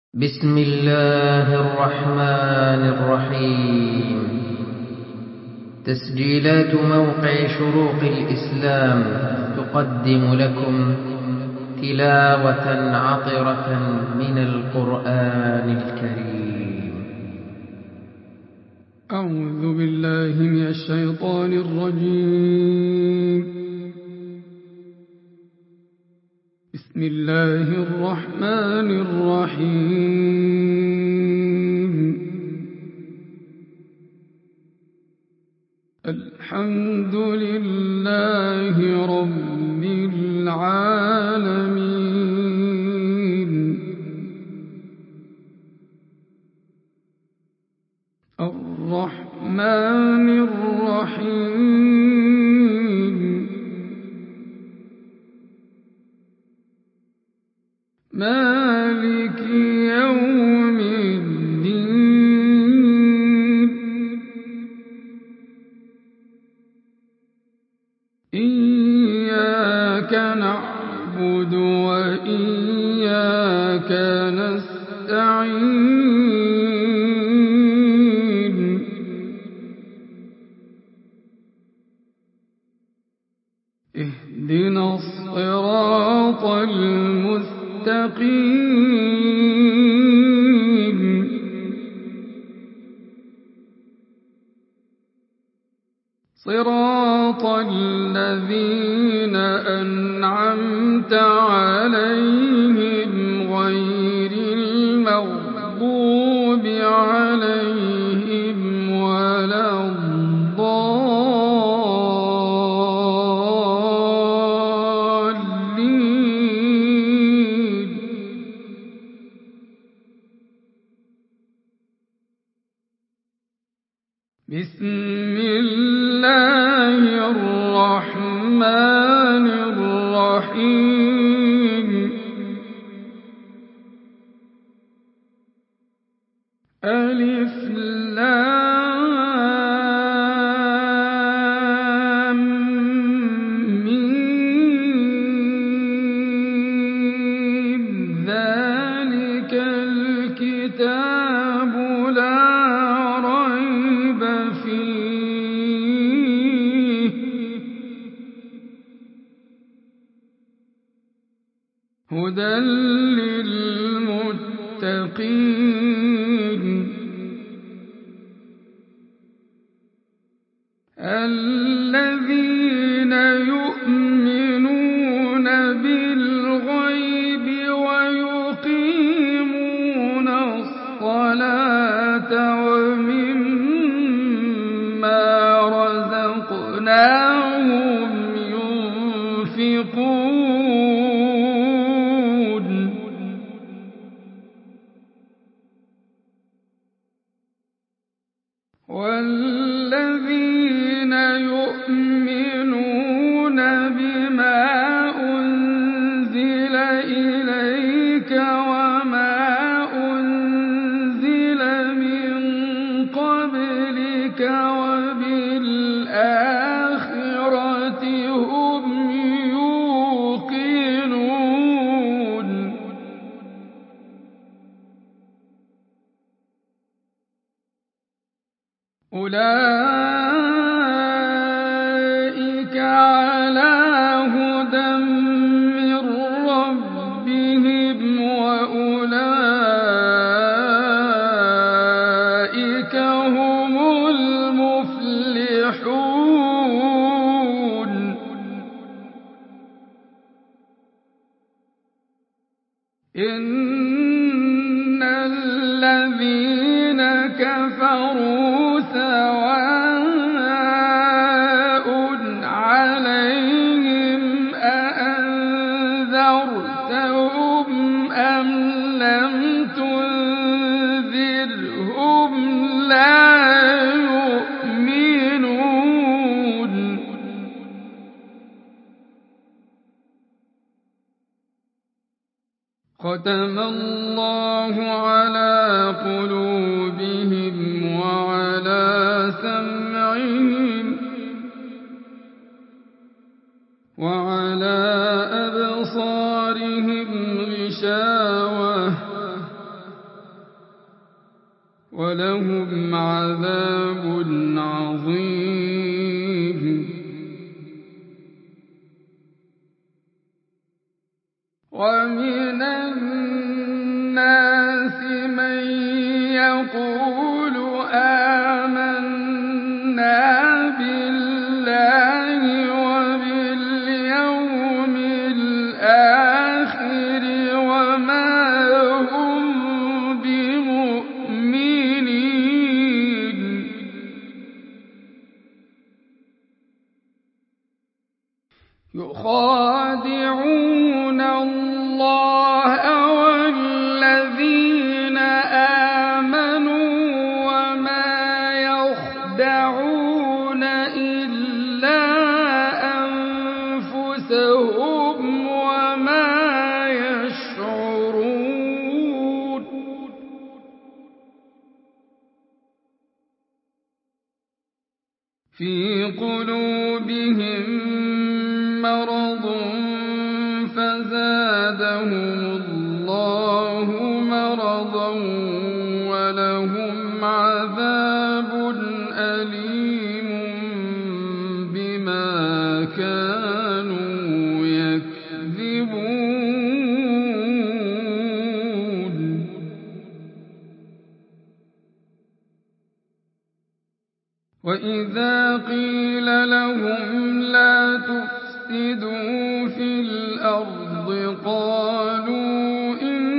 بسم الله الرحمن الرحيم. تسجيلات موقع شروق الإسلام تقدم لكم تلاوة عطرة من القرآن الكريم. أعوذ بالله من الشيطان الرجيم. بسم الله الرحمن الرحيم. الحمد لله رب العالمين. الرحمن الرحيم. مالك يوم الدين. إياك نعبد وإياك نستعين. اهدنا الصراط المستقيم. صراط الذين أنعمت عليهم غير المغضوب عليهم ولا الضالين. بسم الله الرحمن الرحيم. ألف لام ميم. ذلك الكتاب لا ريب فيه هدى للمتقين الذين يؤمنون بالغيب ويقيمون الصلاة ومما رزقناهم ينفقون والذين يؤمنون بما أنزل إليك وما أنزل من قبلك وبالآخرة هم يوقنون أولئك على هدى من ربهم وأولئك هم المفلحون. إن الذين كفروا سواء عليهم أأنذرتهم أم لم تنذرهم لا يؤمنون. ختم الله على قلوبهم وعلى سمعهم وعلى أبصارهم غشاوة ولهم عذاب عظيم. ومن الناس من يقول آمنا بالله وباليوم الآخر وما هم بمؤمنين. يخادعون الله والذين آمنوا وما يخدعون إلا أنفسهم وما يشعرون. في قلوبهم مرض فزادهم الله مرضا ولهم عذاب أليم بما كانوا يكذبون. وإذا قيل لهم لا تفسدوا في الأرض قالوا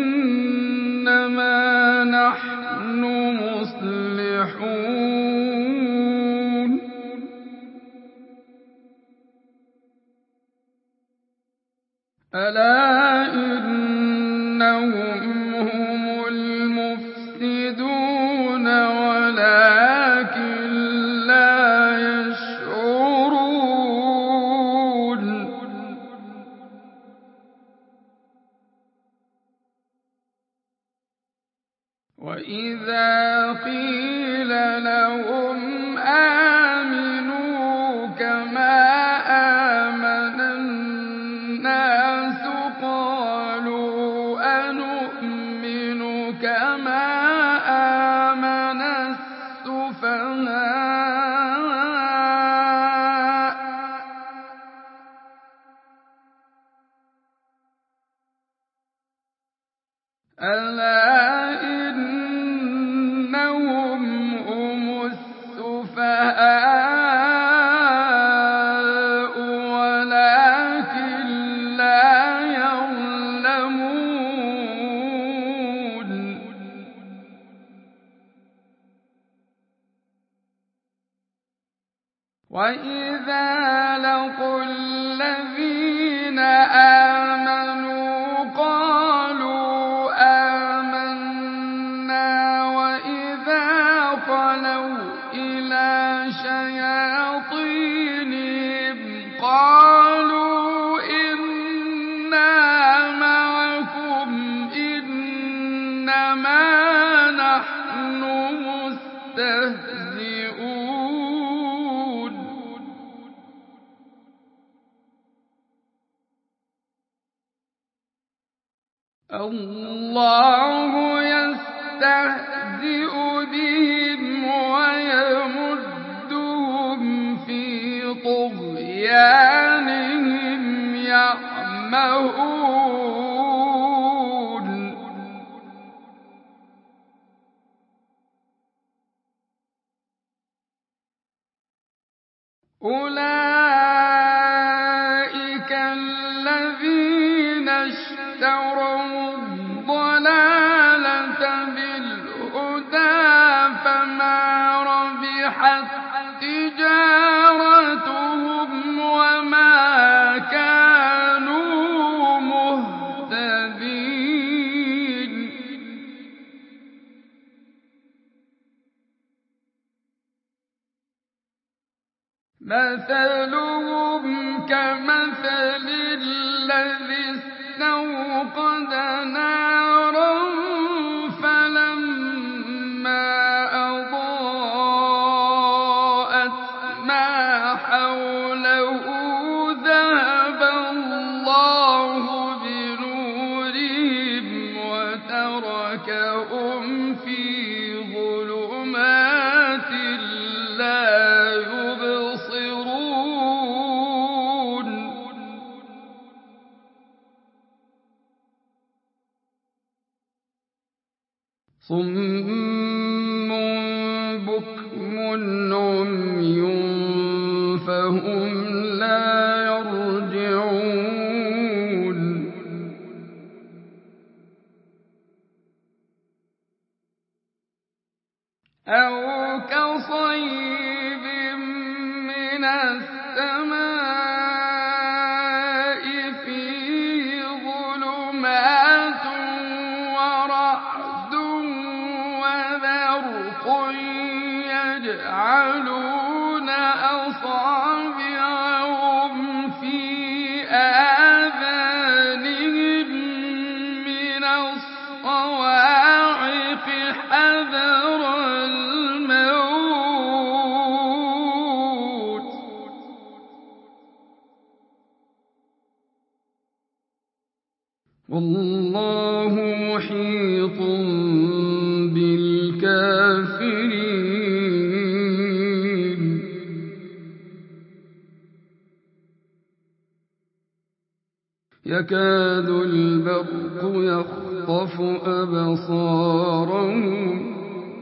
إنما نحن مصلحون. ألا إنهم هم المفسدون ولكن لا يشعرون. وإذا قيل لهم آمنوا كما آمن الناس قالوا أنؤمن كما آمن السفهاء ألا إنهم هم السفهاء ولكن لا يعلمون. وإذا لقوا الذين آمنوا قالوا آمنا وإذا خلوا إلى شياطينهم قالوا إنا معكم إنما نحن مستهزئون. الله يستهزئ بهم ويمدهم في طغيانهم يعمهون. أولئك الذين اشتروا الضلالة بالهدى فما ربحت تجارتهم وما كانوا مهتدين. مثلهم كمثل الذي استوقد نارا فلما أضاءت ما حوله ذهب الله بنورهم وتركهم في ظلمات صم بكم عمي فهم لا يرجعون أو كصيب من السماء فيه ظلمات ورعد وبرق يجعلون أصابعهم في آذانهم من الصواعق حذر الموت والله محيط بالكافرين يكاد البرق يخطف أبصارهم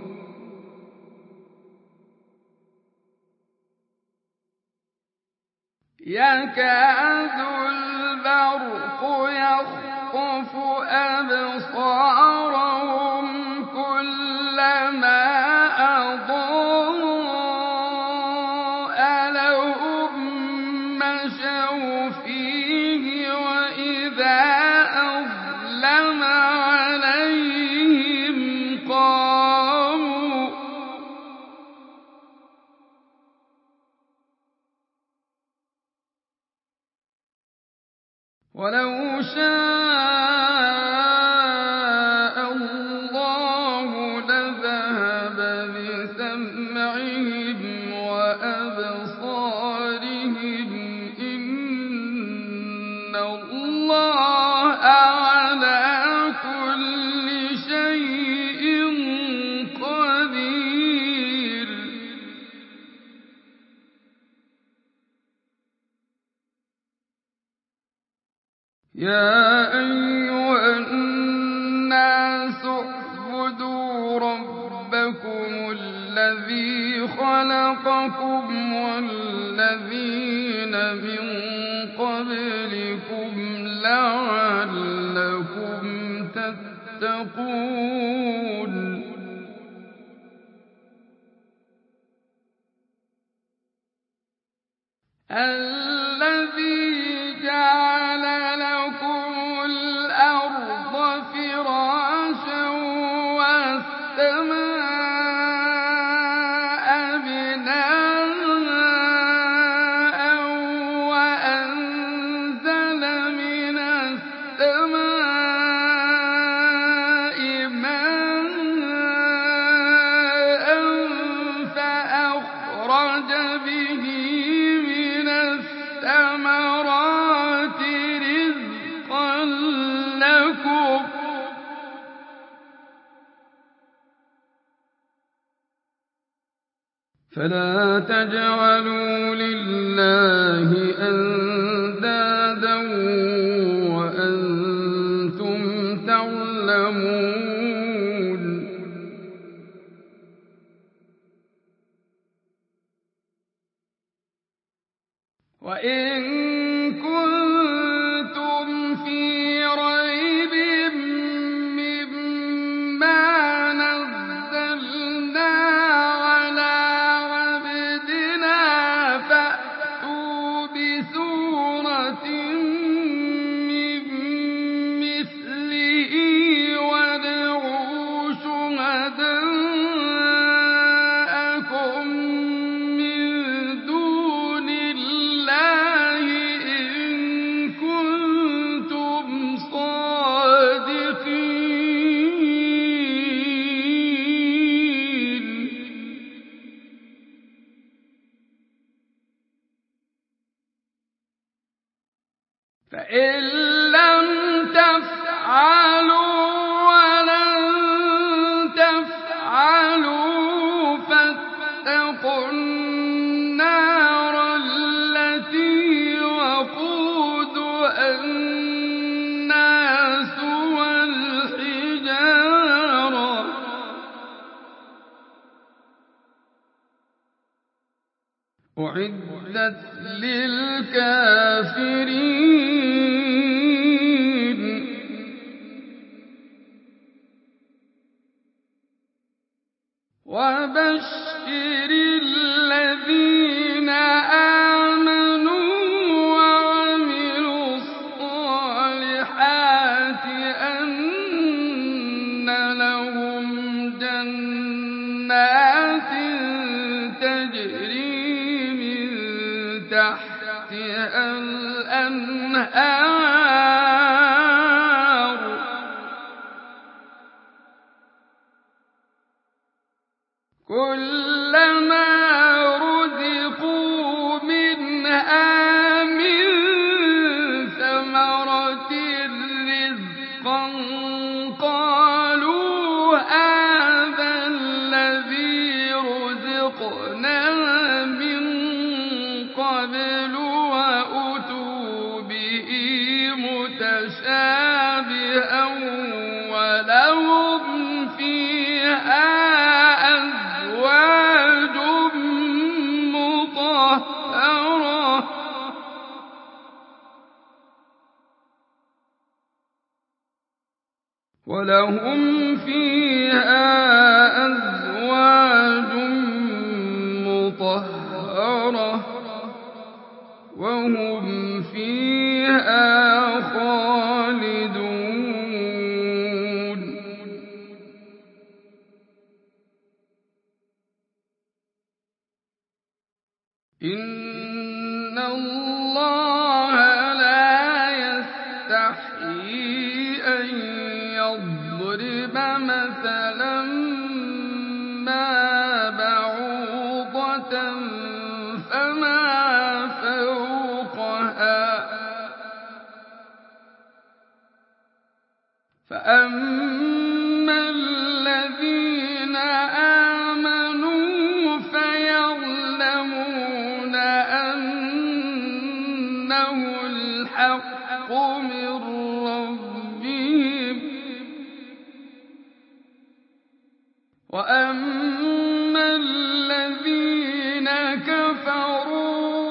يكاد البرق يخطف أبصارهم كلما أضاء لهم مشوا فيه وإذا أظلم عليهم قاموا ولو شاء الله لذهب بسمعهم وأبصارهم إن الله على كل شيء قدير يا أيها الناس اعبدوا ربكم الذي خلقكم والذين من قبلكم لعلكم تتقون الذي جعل لكم الأرض فراشا والسماء بناء وأنزل من السماء ماء فأخرج به من الثمرات رزقا لكم فلا تجعلوا لله أندادا وأنتم تعلمون وإن كنتم في ريب مما نزلنا على عبدنا فأتوا بسورة من مثله وادعوا شهداءكم من دون الله أعدت للكافرين وبشر الذين آمنوا وعملوا الصالحات أن لهم جنات تجري من تحتها الأنهار كلما رزقوا منها من ثمرة رزقا قالوا هذا الذي رزقنا من قبل وأتوا به متشابها ولهم فيها أزواج مطهرة وهم فيها خالدون إن الله لا يستحيي أن يضرب مثلا ما بعوضة فما فوقها فأما الذين آمنوا فيعلمون أنه الحق من ربهم وأما الذين كفروا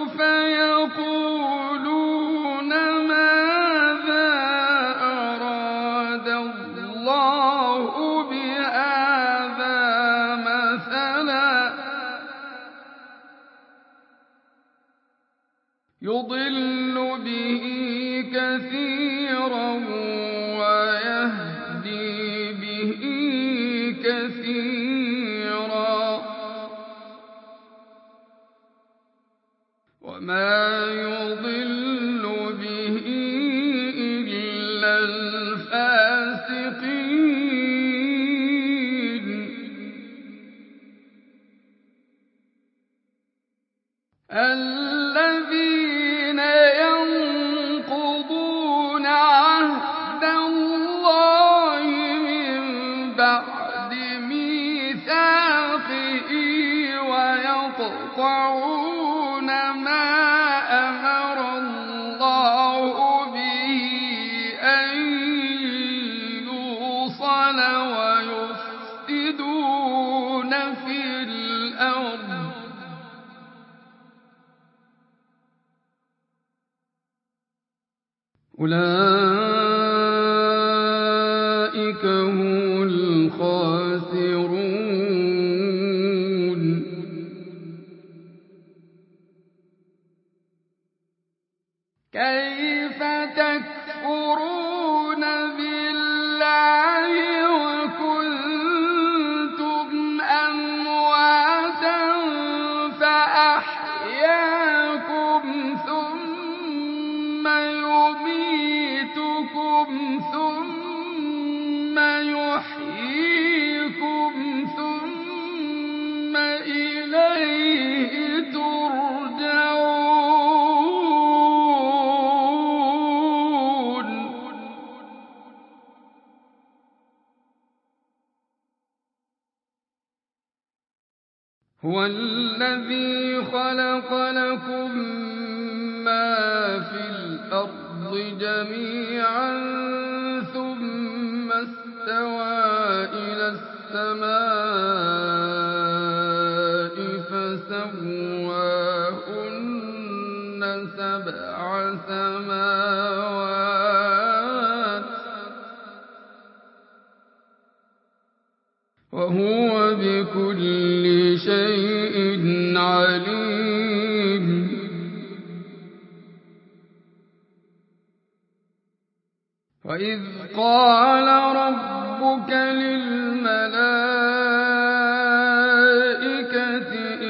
فيقولون ماذا أراد الله بهذا مثلا يضل به كثيرا ويهدي به كثيرا وما يضل به إلا الفاسقين الذين ينقضون عهد الله من بعد ميثاقه ويقطعون ما أمر الله به أن يوصل ويفسدون في الأرض أولئك هم الخاسرون كيف تكفرون بالله وكنتم أمواتا فأحياكم ثم يميتكم ثم يحييكم ثم إليه ترجعون هو الذي خلق لكم ما في الأرض جميعا ثم استوى إلى السماء فسواهن وهو بكل شيء عليم. وإذ قال ربك للملائكة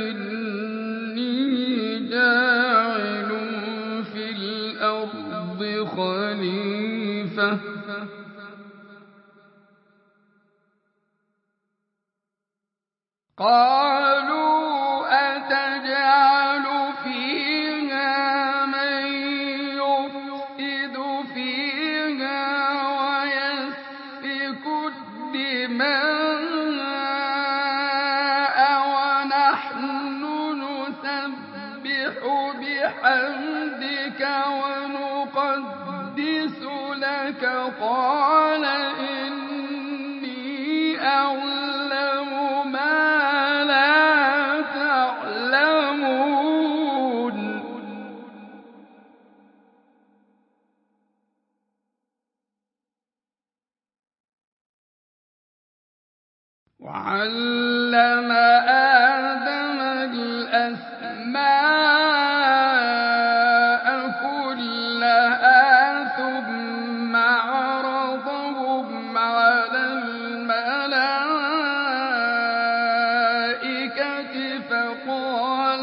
إني جاعل في الأرض خليفة قالوا أتجعل فيها من يفسد فيها ويسفك الدماء ونحن نسبح بحمدك ونقدس لك قال إني أعلم ما لا تعلمون. وعلم آدم الأسماء كلها ثم عرضهم على الملائكة فقال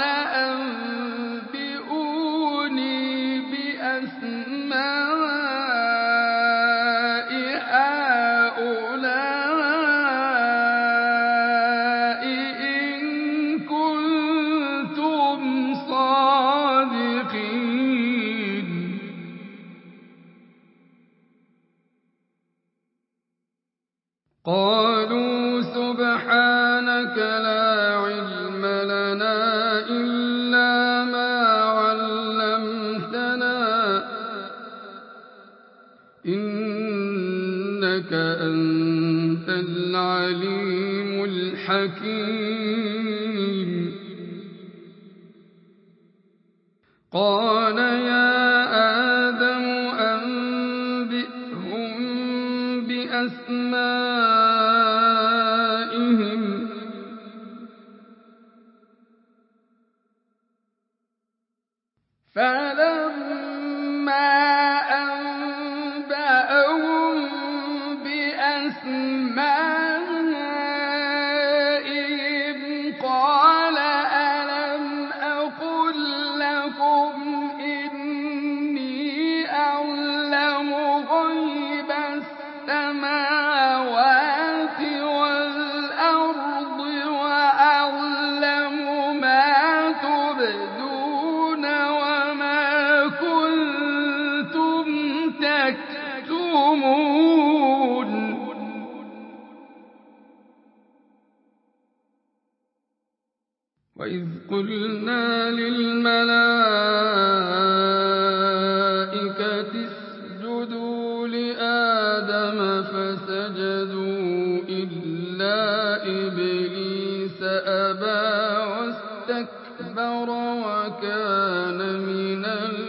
أنبئوني بأسماء هؤلاء إن كنتم صادقين. قالوا سبحانك لا علم لنا إلا ما علمتنا إنك أنت العليم الحكيم. قال يا آدم أنبئهم بأسمائهم فلما أنبأهم بأسمائهم قال ألم أقل لكم إني أعلم غيب السماوات والأرض وأعلم ما تبدون وما كنتم تكتمون. وإذ قلنا للملائكة اسجدوا لآدم فسجدوا إلا إبليس أبى واستكبر وكان من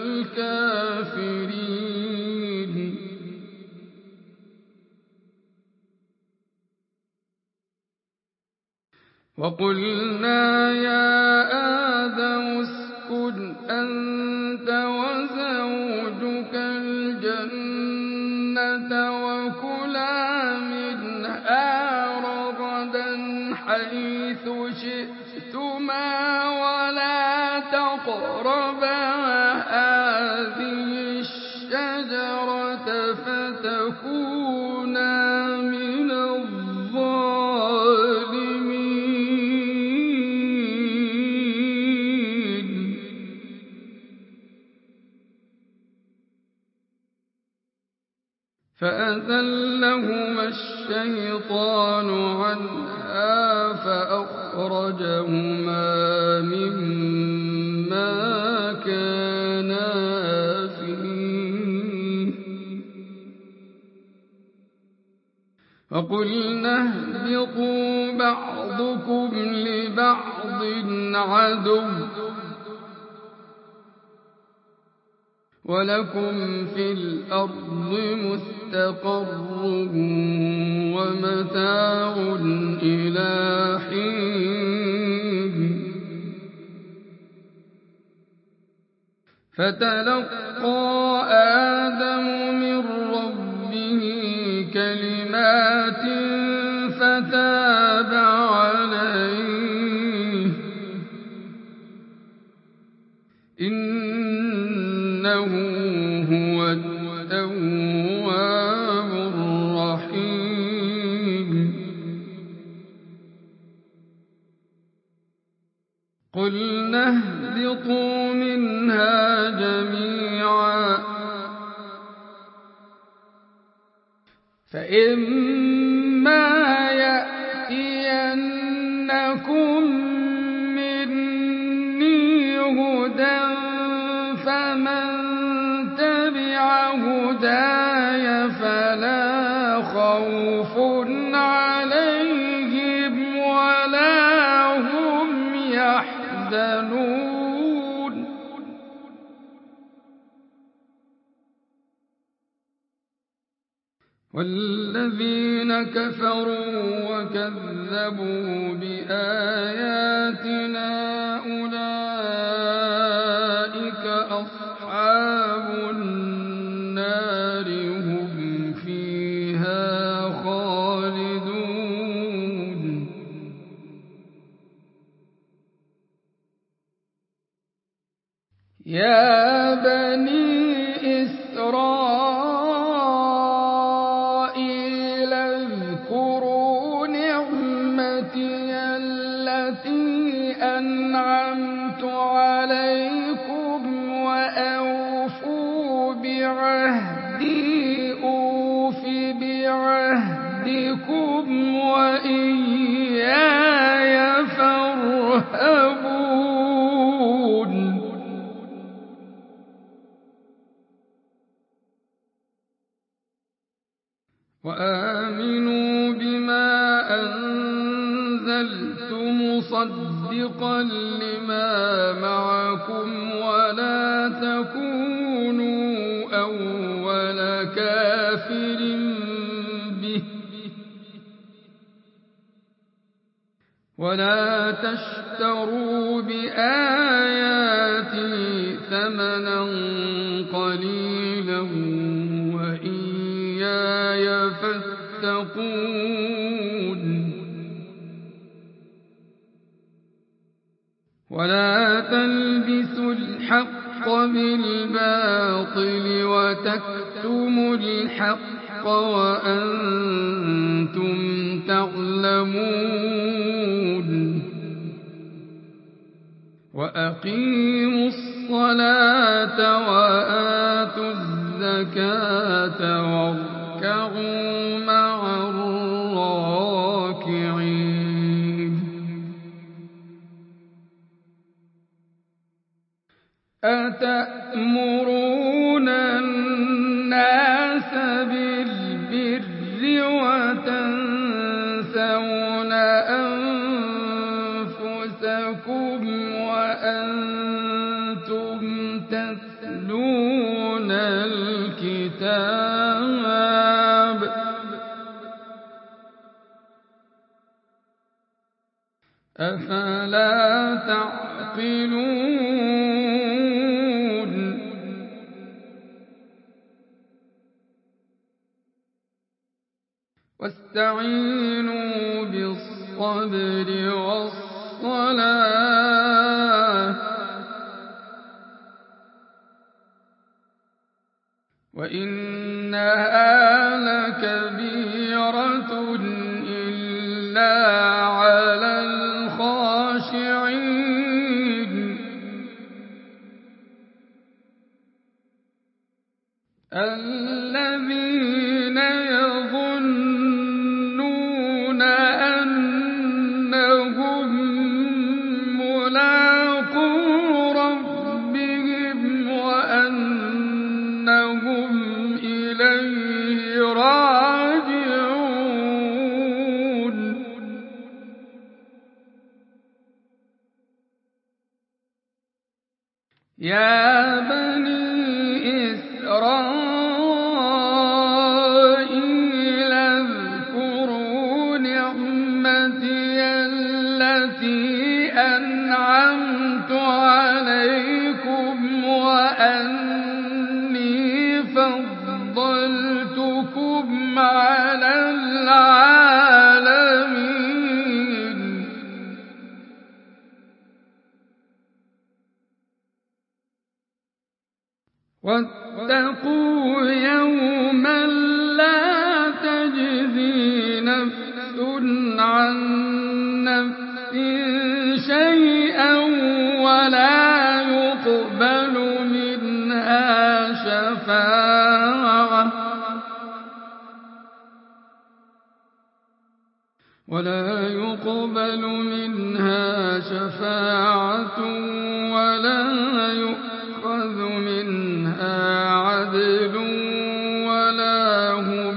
الكافرين. وقلنا يا آدم اسكن أنت وزوجك الجنة وكلا منها رغدا حيث شئتما ولا تقربا هذه الشجرة فتكونا من الظالمين. فأزلهما الشيطان عنها فأخرجهما مما كانا فيه وقلنا اهبطوا بعضكم لبعض عدو ولكم في الأرض مستقر ومتاع إلى فتلقى آدم من ربه كلمات فتاب عليه إنه هو التواب الرحيم قلنا اهبطوا منها جميعا فإما يأتينكم مني هدى فمن تبع هداي فلا خوف عليهم ولا هم يحزنون والذين كفروا وكذبوا بآياتنا أولئك أصحاب النار هم فيها خالدون يا بني إسرائيل اذكروا نعمتي التي أنعمت عليكم وأوفوا بعهدي أوف بعهدكم وإياي فارهبون وآمنوا بما أنزلت مصدقا لما معكم ولا تكونوا أول كافر به ولا تشتروا بآياتي ثمنا قليلا وإياي فاتقون ولا تلبسوا الحق بالباطل وتكتموا الحق وأنتم تعلمون وأقيموا الصلاة وآتوا الزكاة واركعوا مع الراكعين أتأمرون الناس بالبر وتنسون أنفسكم وأنتم تتلون الكتاب أفلا تعقلون واستعينوا بالصبر والصلاة وإنها لكبيرة إلا على الخاشعين الذين يظنون أنهم ملاقو ربهم وأنهم إليه راجعون يا بني إسرائيل اذكروا نعمتي التي أنعمت عليكم وأنعمت واتقوا يوما لا تجزي نفس عن نفس شيئا ولا يقبل منها شفاعة ولا يؤخذ منها عدل ولا هم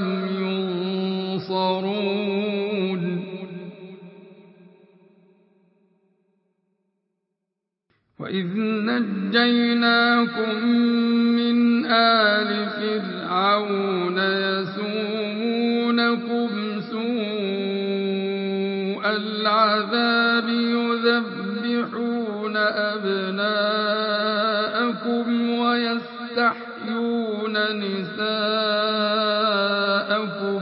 ينصرون. وإذ نجيناكم من آل فرعون يسومونكم سوء العذاب يذبحون أبناءكم ويستحيون نساءكم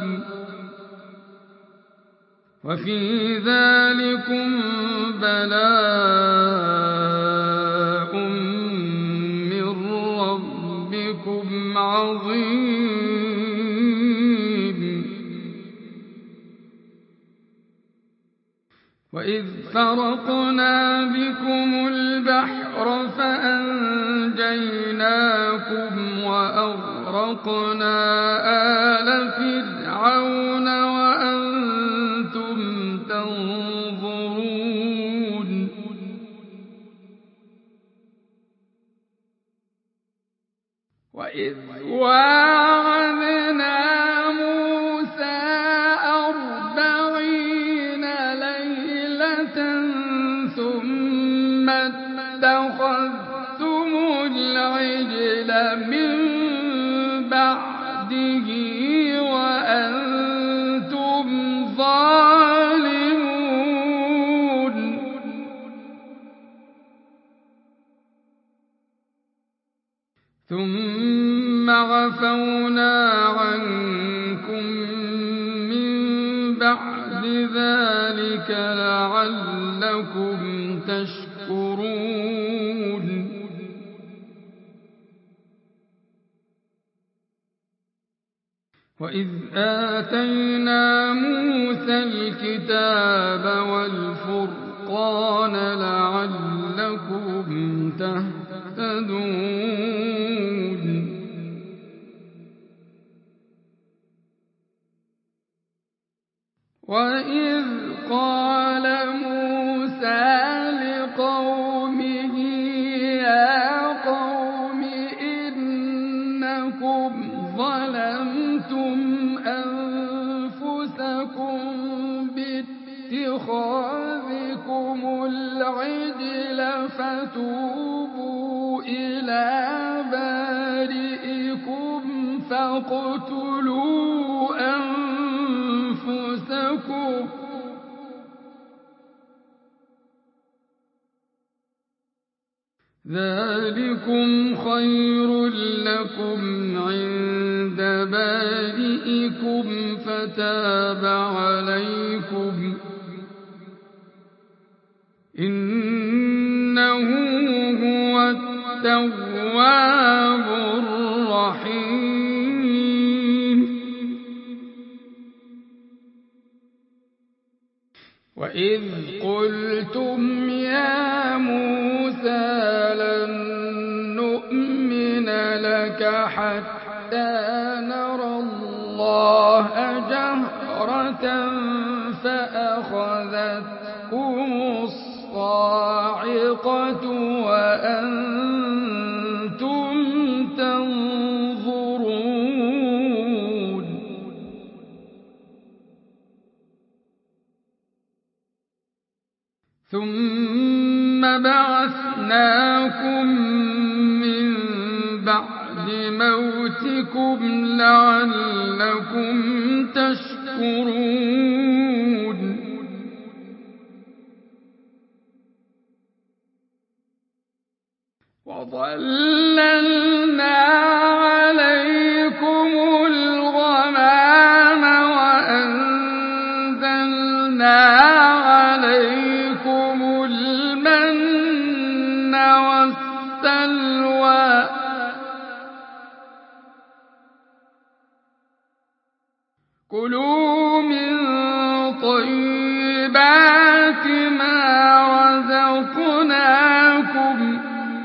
وفي ذلكم بلاء من ربكم عظيم. وإذ فرقنا بكم البحر فأنجيناكم وأغرقنا آل فرعون وأنتم تنظرون. وإذ واعدنا موسى 40 ليلة ثم اتخذتم العجل من بعده وأنتم ظالمون. ثم عفونا عنكم من بعد ذلك لعلكم تشكرون. وإذ آتينا موسى الكتاب والفرقان لعلكم تهتدون. وإذ قال موسى لقومه يا قوم إنكم ظلمتم أنفسكم باتخاذكم العجل فتوبوا إلى بارئكم فاقتلوا أنفسكم ذلكم خير لكم عند بارئكم فتاب عليكم إنه هو التواب الرحيم. وإذ قلتم يا موسى لن نؤمن لك حتى نرى الله جهرة فأخذتكم الصاعقة وأنتم تنظرون. ثم بعثناكم من بعد موتكم لعلكم تشكرون. وظللنا عليكم الغمام وأنزلنا عليكم المن والسلوى كلوا من طيبات ما رزقناكم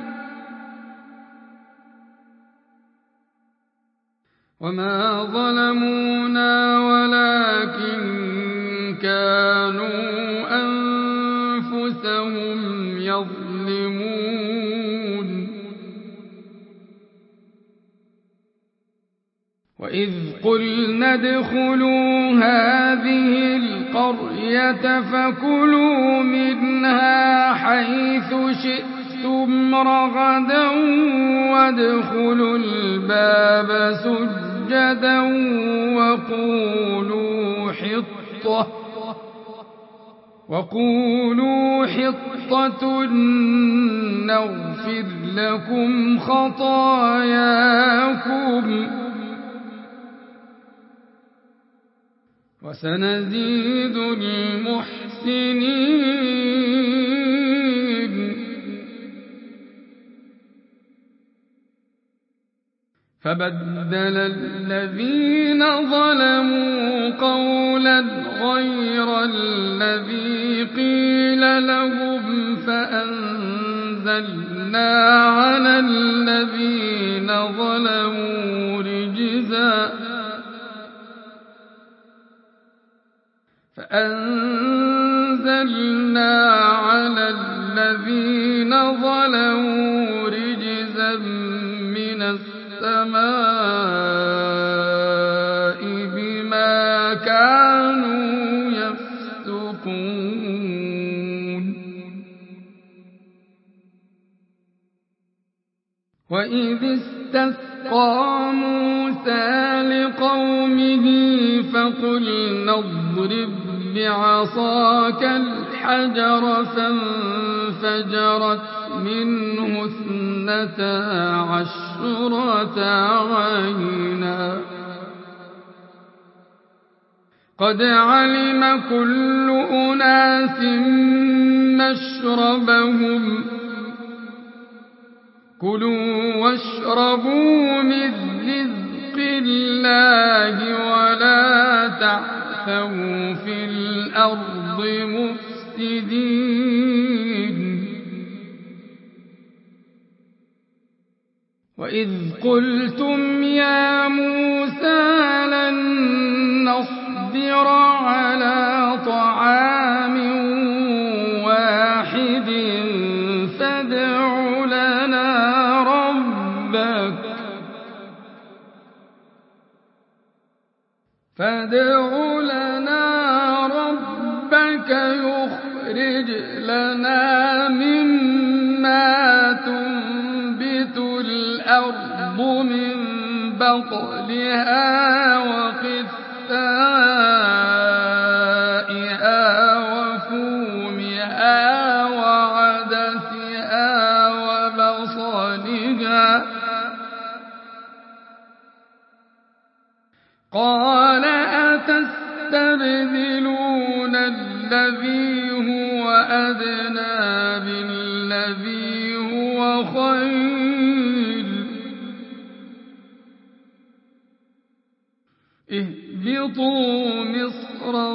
وما ظلمونا ولكن كانوا أنفسهم يظلمون وإذ قلنا ادخلوا هذه القرية فكلوا منها حيث شئتم رغدا وادخلوا الباب سجدا وقولوا حطة نغفر لكم خطاياكم وسنزيد المحسنين فبدل الذين ظلموا قولا غير الذي قيل لهم فأنزلنا على الذين ظلموا رجزا من السماء بما كانوا يفسقون وإذ استسقى موسى لقومه فقلنا اضرب بعصاك الحجر فانفجرت منه 12 عينا قد علم كل أناس مشربهم كلوا واشربوا من رزق الله ولا تعثوا في الأرض مفسدين وإذ قلتم يا موسى لن نصبر على طعام واحد فادع لنا ربك يخرج لنا مما تنبت الأرض من بقلها وقثائها وفومها وعدسها وبصلها قال أتستبدلون الذي هو أدنى بالذي هو خير اهبطوا مصرا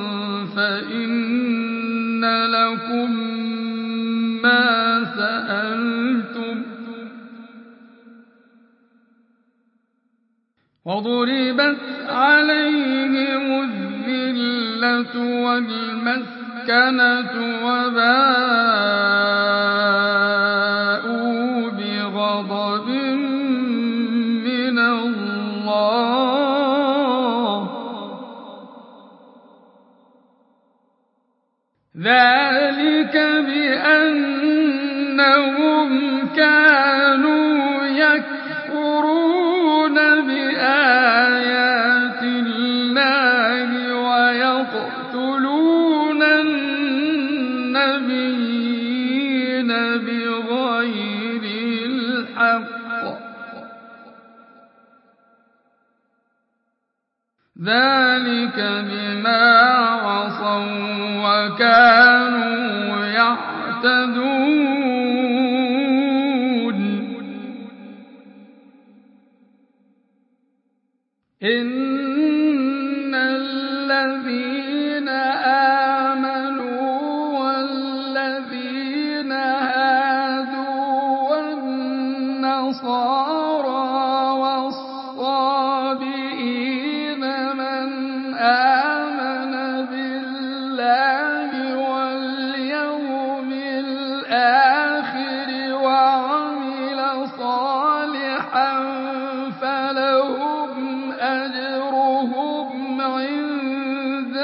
فإن لكم ما سألتم وضربت عليهم الذلة والمسكنة وباءوا بغضب من الله ذلك بأنهم كانوا يكفرون بآيات الله ويقتلون النبيين بغير الحق ذلك بما عصوا وكانوا يعتدون إن بالله واليوم الآخر وعمل صالحا فلهم أجرهم عند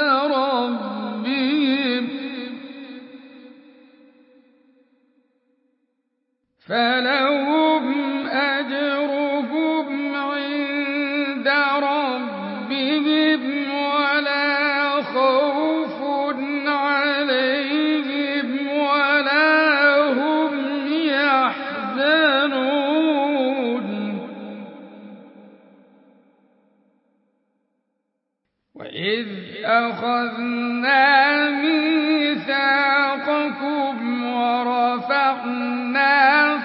ربهم ولا خوف عليهم ولا هم يحزنون وإذ أخذنا ميثاقكم ورفعنا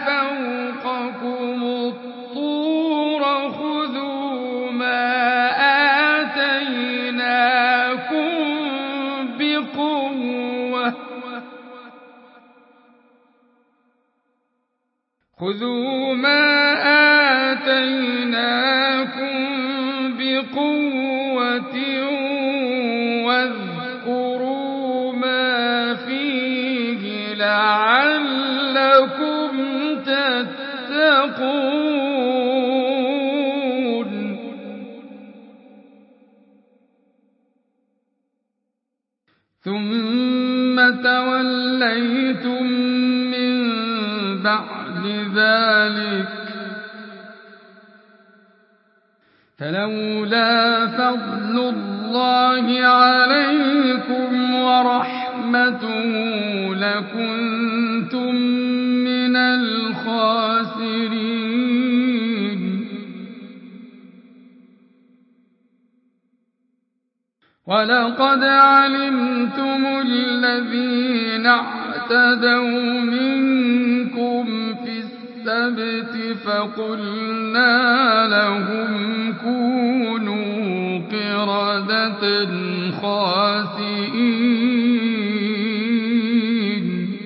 فوقكم الطور خذوا ما آتيناكم بقوة واذكروا ما فيه لعلكم تتقون ثم توليتم من بعد ذلك فلولا فضل الله عليكم ورحمته لكنتم من الخاسرين ولقد علمتم الذين اعتدوا منكم في السبت فقلنا لهم كونوا قردة خاسئين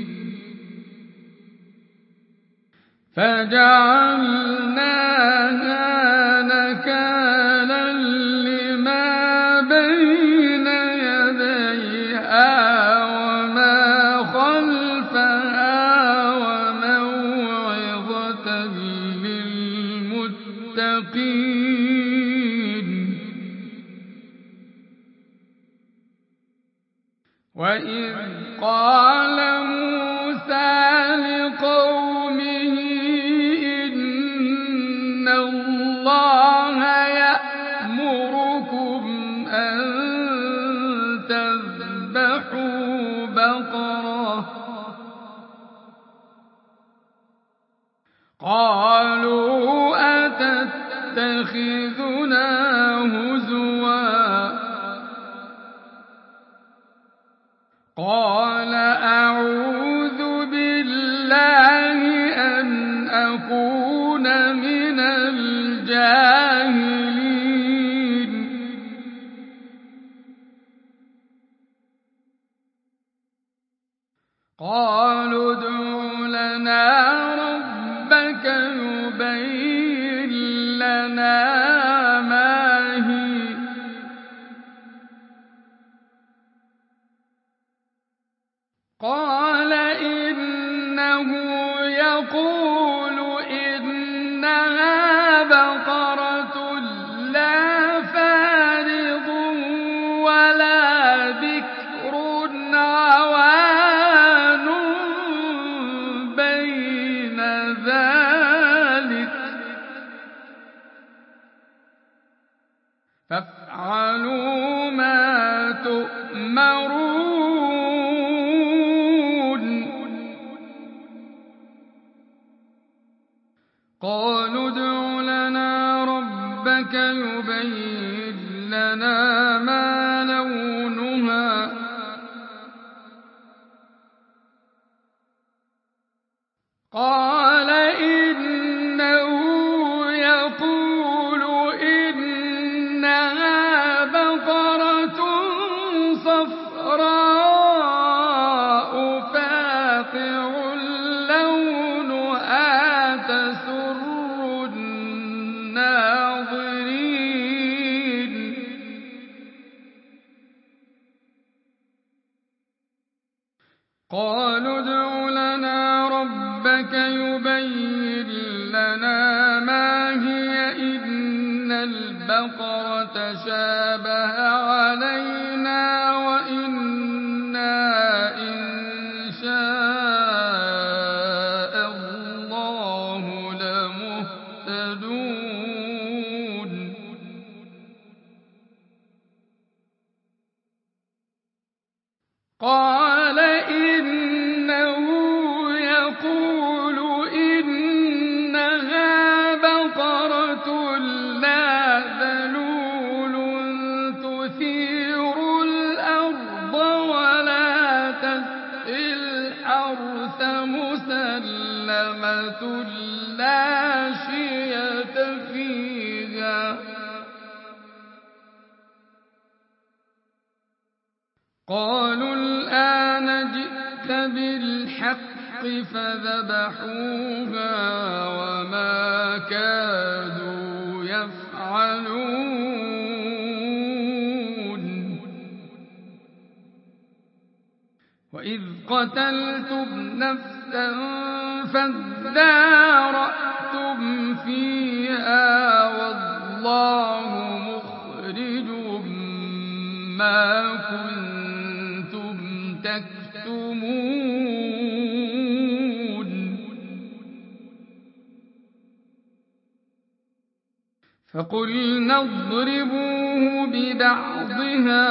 فجعلناها نكالا لما بين يديها وما خلفها وموعظة للمتقين وإذ قال موسى لقومه إن الله يأمركم أن تذبحوا بقرة قالوا أتتخذنا هزوا قال أعوذ بالله أن أكون من الجاهلين قالوا ادع لنا ربك يبين لنا ما هي قال إنه يقول إنها بقرة لا فارض ولا بكر عوان بين ذلك فافعلوا ما تؤمرون قالوا ادع لنا ربك يبين لنا ما لونها قال إنه يقول إنها بقرة صفراء فاقع لونها تسر الناظرين قالوا ادع لنا ربك يبين لنا ما هي إن البقرة شابه علينا وإنا إن شاء الله لمهتدون قال إنه يقول إنها بقرة لا ذلول تثير الأرض ولا تسقي الحرث مسلمة لا شية فيها قالوا الآن جئت بالحق فذبحوها وما كادوا يفعلون وإذ قتلتم نفسا فادارأتم فيها والله مخرج ما كنتم تكتمون فقلنا اضربوه ببعضها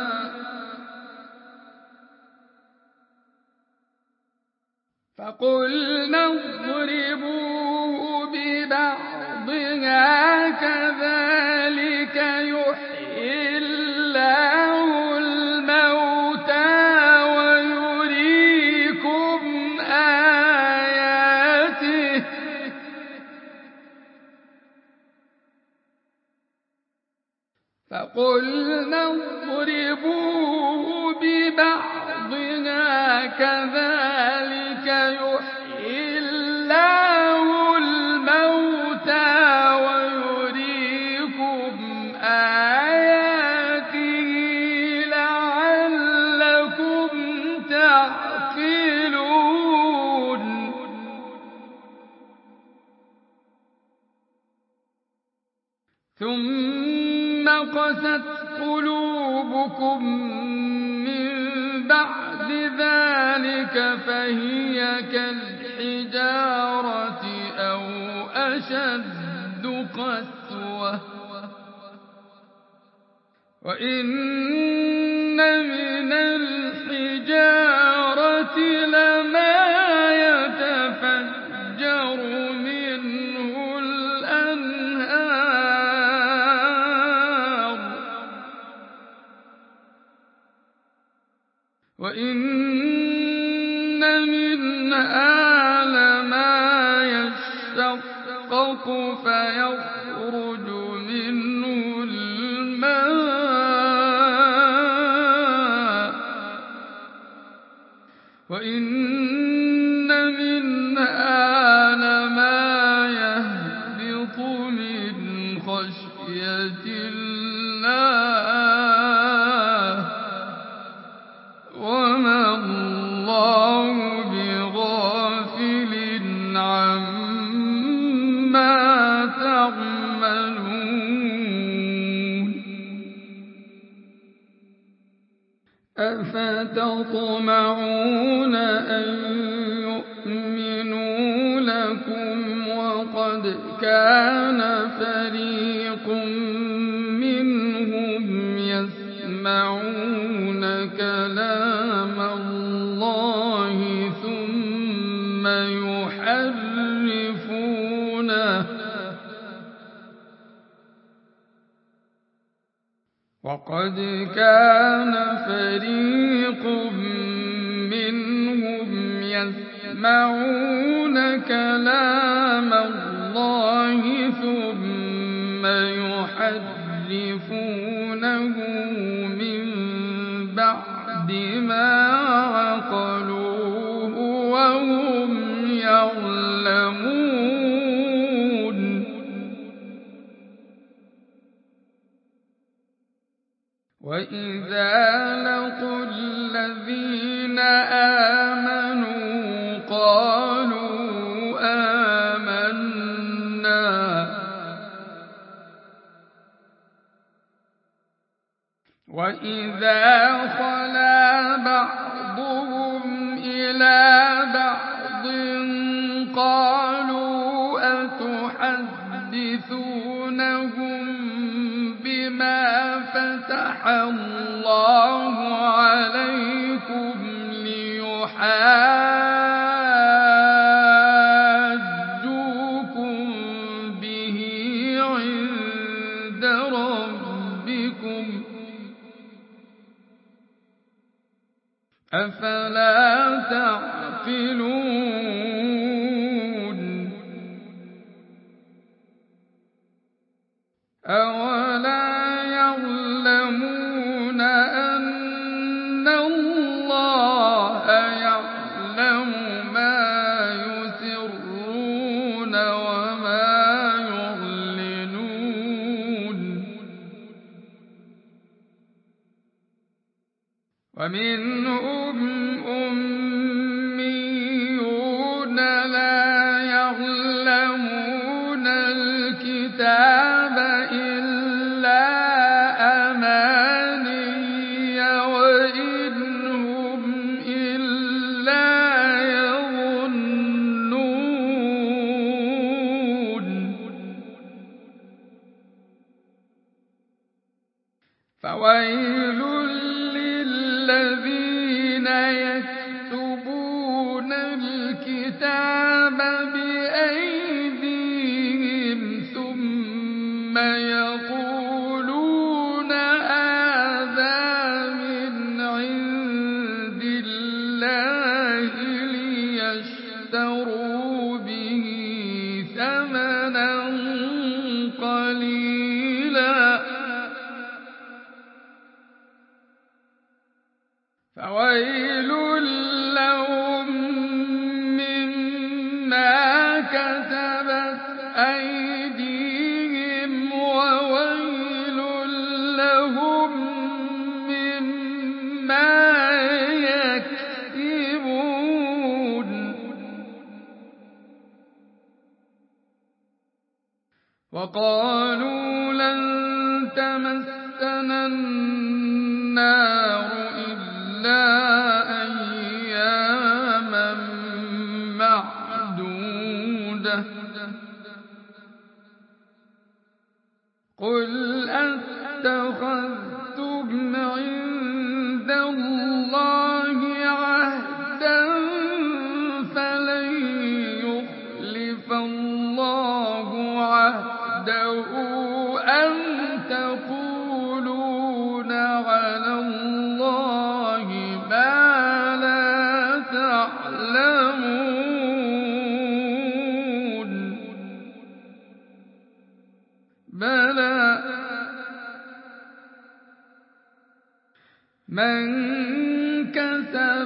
كذلك يحيي الله الموتى ويريكم آياته فقلنا اضربوه ببعضها كذلك يحيي الله الموتى ويريكم آياته لعلكم تعقلون ثم قست قلوبكم من بعد ذلك فهي كالحجارة أو أشد قسوة وإن من الحجارة لما يتفجر منه الأنهار وإن منها لما يشقق فيخرج منه الماء وإن منها لما يهبط من خشية الله وما الله بغافل عما تعملون أفتطمعون أن يؤمنوا لكم وقد كان فريق منهم يسمعون كلام الله ثم يحرفونه وقد كان فريق منهم يسمعون كلام الله ثم يحرفونه من بعد ما عقلوه وهم يعلمون وإذا لقوا الذين قالوا أتحدثونهم بما فتح الله عليكم ليحاجوكم به عند ربكم أفلا تعقلون أولا يعلمون أن الله يعلم ما يسرون وما يعلنون ومنهم أميون لا يعلمون الكتاب إلا أماني وإن هم إلا يظنون فويل للذين يكتبون الكتاب بأيديهم ثم يقولون هذا من عند الله ليشتروا به ثمنا قليلا فويل لهم مما كتبت أيديهم وويل لهم مما يكسبون وقالوا لن تمسنا النار إلا أياما معدودة قل أتخذتم عند الله عهدا فلن يخلف الله عهده أم تقولون على الله ما لا تعلمون بلى من كسب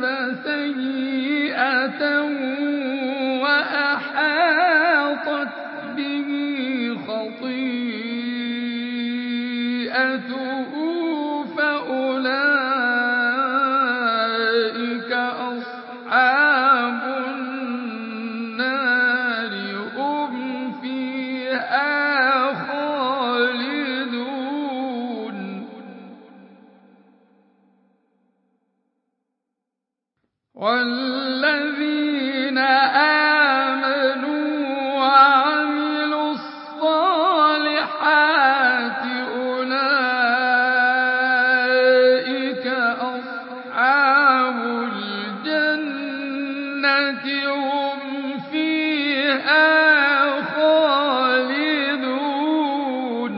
سيئة وأحاطت به خطيئته فأولئك أصحاب النار هم فيها خالدون والذين آمنوا وعملوا الصالحات أولئك أصحاب الجنة هم فيها خالدون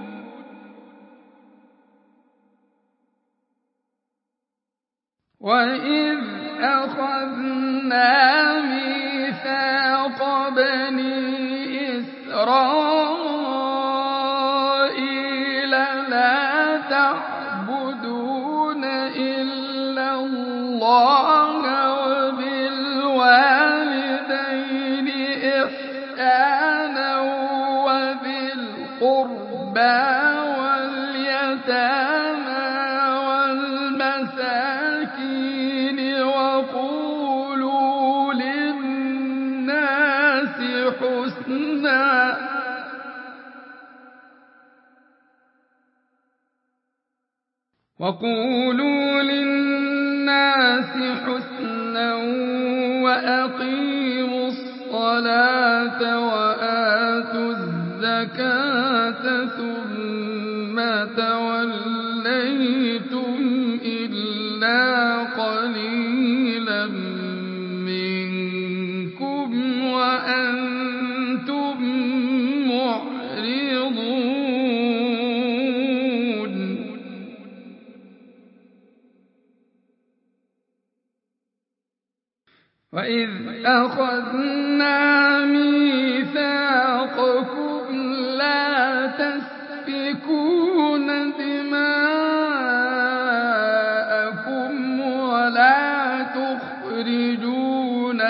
وإذ أخذنا ميثاق بني إسرائيل لا تعبدون إلا الله وبالوالدين إحسانا وذي القربى واليتامى والمساكين وقولوا للناس حسنا وقولوا للناس حسنا وأقيموا الصلاة وآتوا الزكاة ثم توليتم إلا قليلا منكم وأنتم معرضون وإذ أخذنا ميثاقكم لا تسفكون دماءكم ولا تخرجون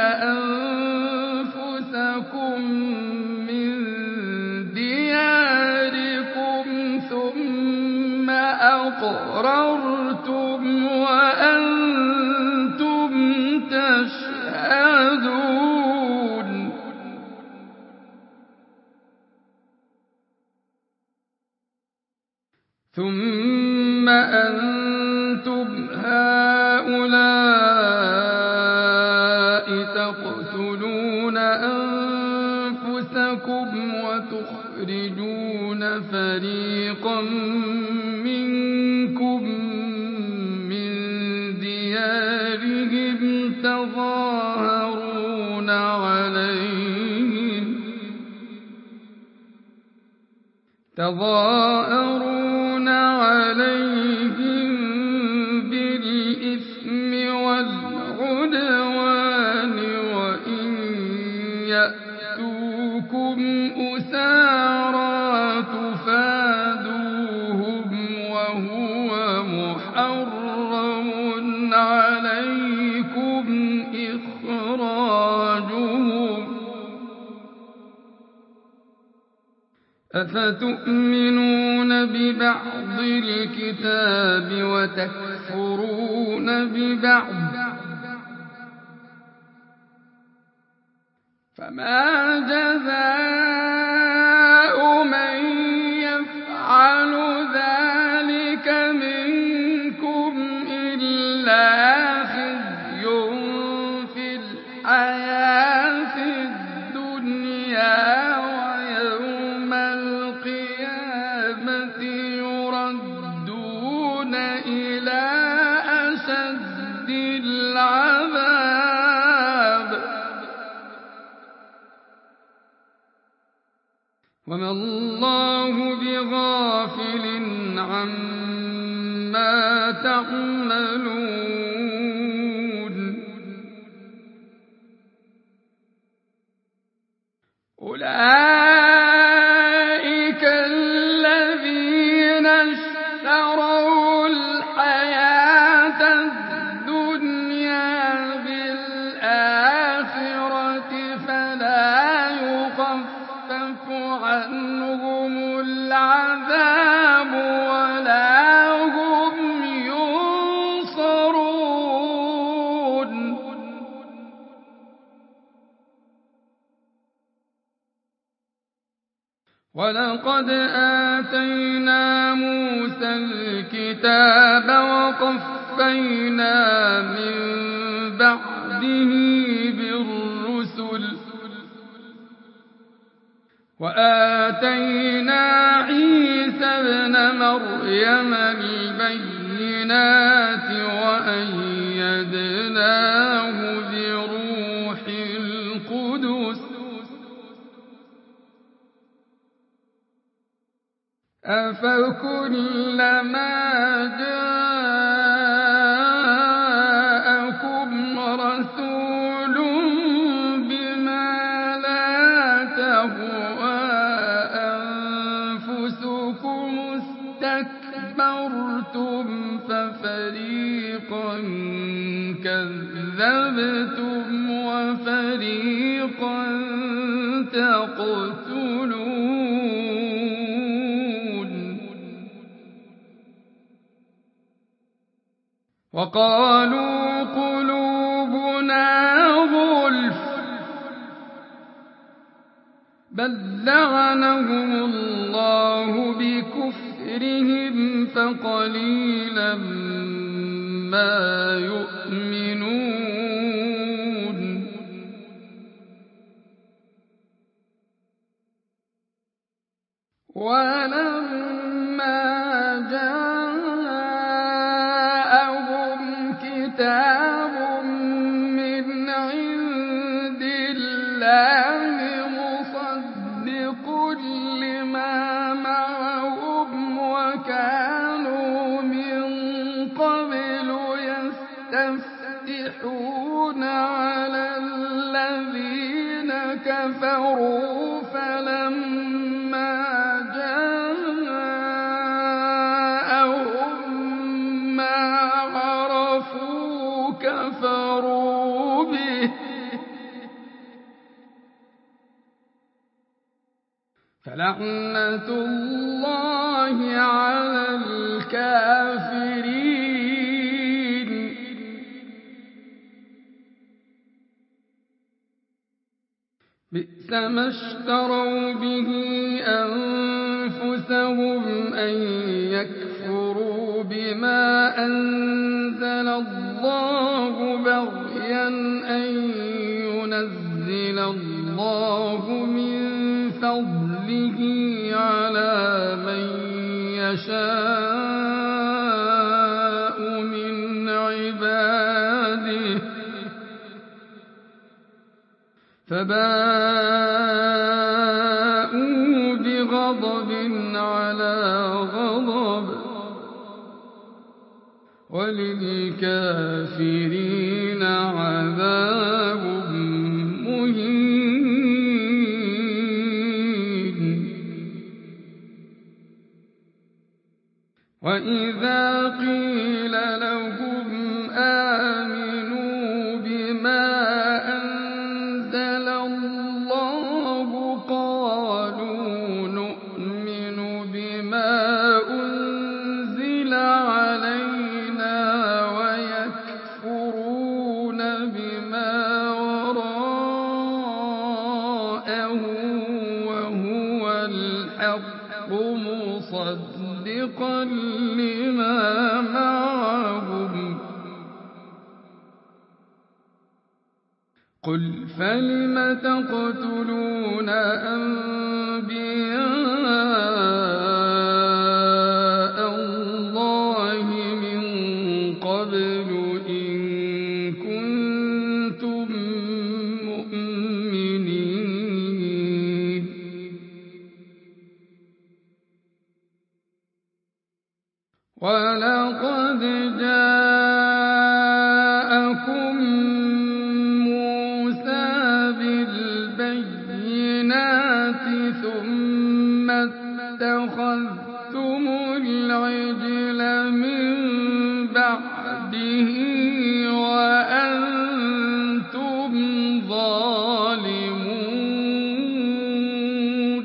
أنفسكم من دياركم ثم أقررتم وأنتم تشهدون ثم أنتم هؤلاء تقتلون أنفسكم وتخرجون فريقا منكم من ديارهم تظاهرون عليهم بالإثم والعدوان وإن يأتوكم أسارى تفادوهم وهو محرم عليكم إخراجهم أفتؤمنون ببعض الكتاب وتكفرون ببعض فما جزاء من يفعل ذلك منكم إلا خزي في الحياة الدنيا ويوم القيامة يردون إلى أشد العذاب وما الله بغافل عما تعملون أولئك الذين اشتروا الحياة الدنيا بالآخرة فلا يخفف عنهم العذاب ولا هم ينصرون ولقد آتينا موسى الكتاب وقفينا من بعده بالرسل وآتينا عيسى ابن مريم البينات وأيدناه بروح القدس أفكلما جاءكم رسول بما لا تهوى أنفسكم استكبرتم ففريقا كذبتم وفريقا تقتلون وقالوا قلوبنا غلف بل لعنهم الله بكفرهم فقليلا ما يؤمنون يستفتون على الذين كفروا فلما جاءهم ما عرفوا كفروا به فلعنة الله على الكافرين بئس ما اشتروا به أنفسهم أن يكفروا بما أنزل الله بغيا أن ينزل الله من فضله على من يشاء من عباده فباءوا بغضب على غضب وللكافرين عذاب مهين وإذا قيل لهم آمنوا بما أنزل الله قالوا نؤمن بما أنزل علينا ويكفرون بما وراءه وهو الحق مصدقا لما معهم قل فلم تقتلون أنبياء الله من قبل إن كنتم مؤمنين ولقد جاءكم موسى بالبينات ثم اتخذتم العجل من بعده وأنتم ظالمون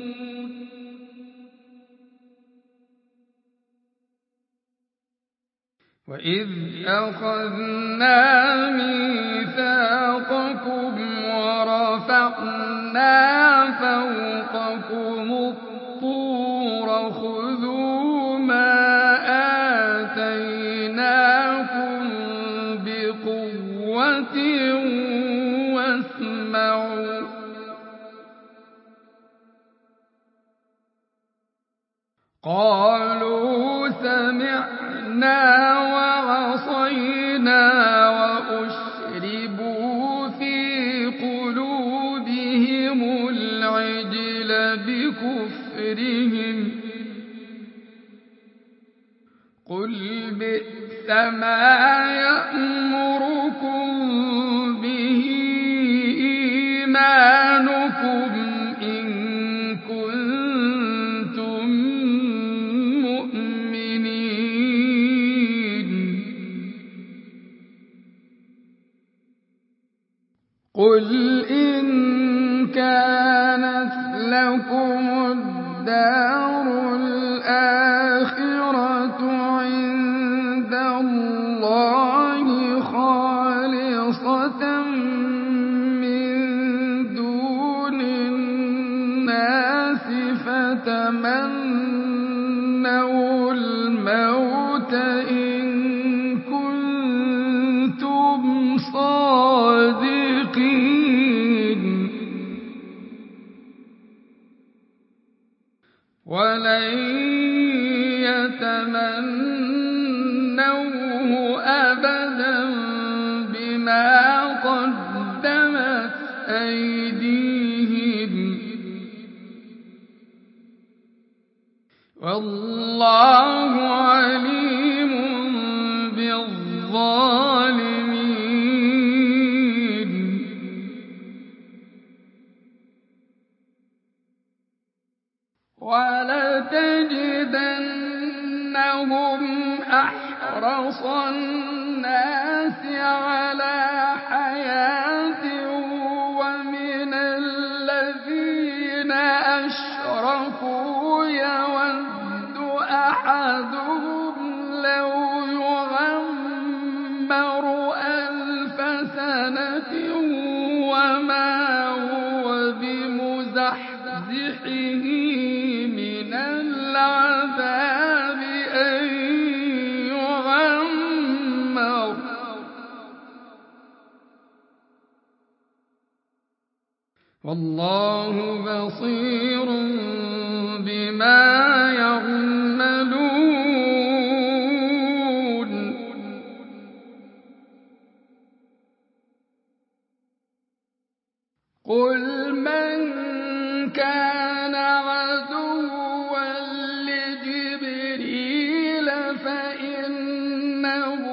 وإذ أخذنا ميثاقكم ورفعنا فوقكم الطور خذوا ما آتيناكم بقوة واسمعوا قالوا سمعنا وعصينا وأشربوا في قلوبهم العجل بكفرهم قل بئس ما يأمركم به إيمانكم إن كنتم مؤمنين قل إن كانت لكم الدار الآخرة عند الله خالصة من دون الناس فتمنوا الموت إن كنتم صادقين ولن يتمنوه أبدا بما قدمت أيديهم والله عليم بالظالمين أحرص الناس على حياة ومن الذين أشركوا يود أحدهم لو يعمر 1000 سنة وما هو بمزحزحه من العذاب أن يعمر والله بصير بما يعملون قل من كان عدوا لجبريل فإنه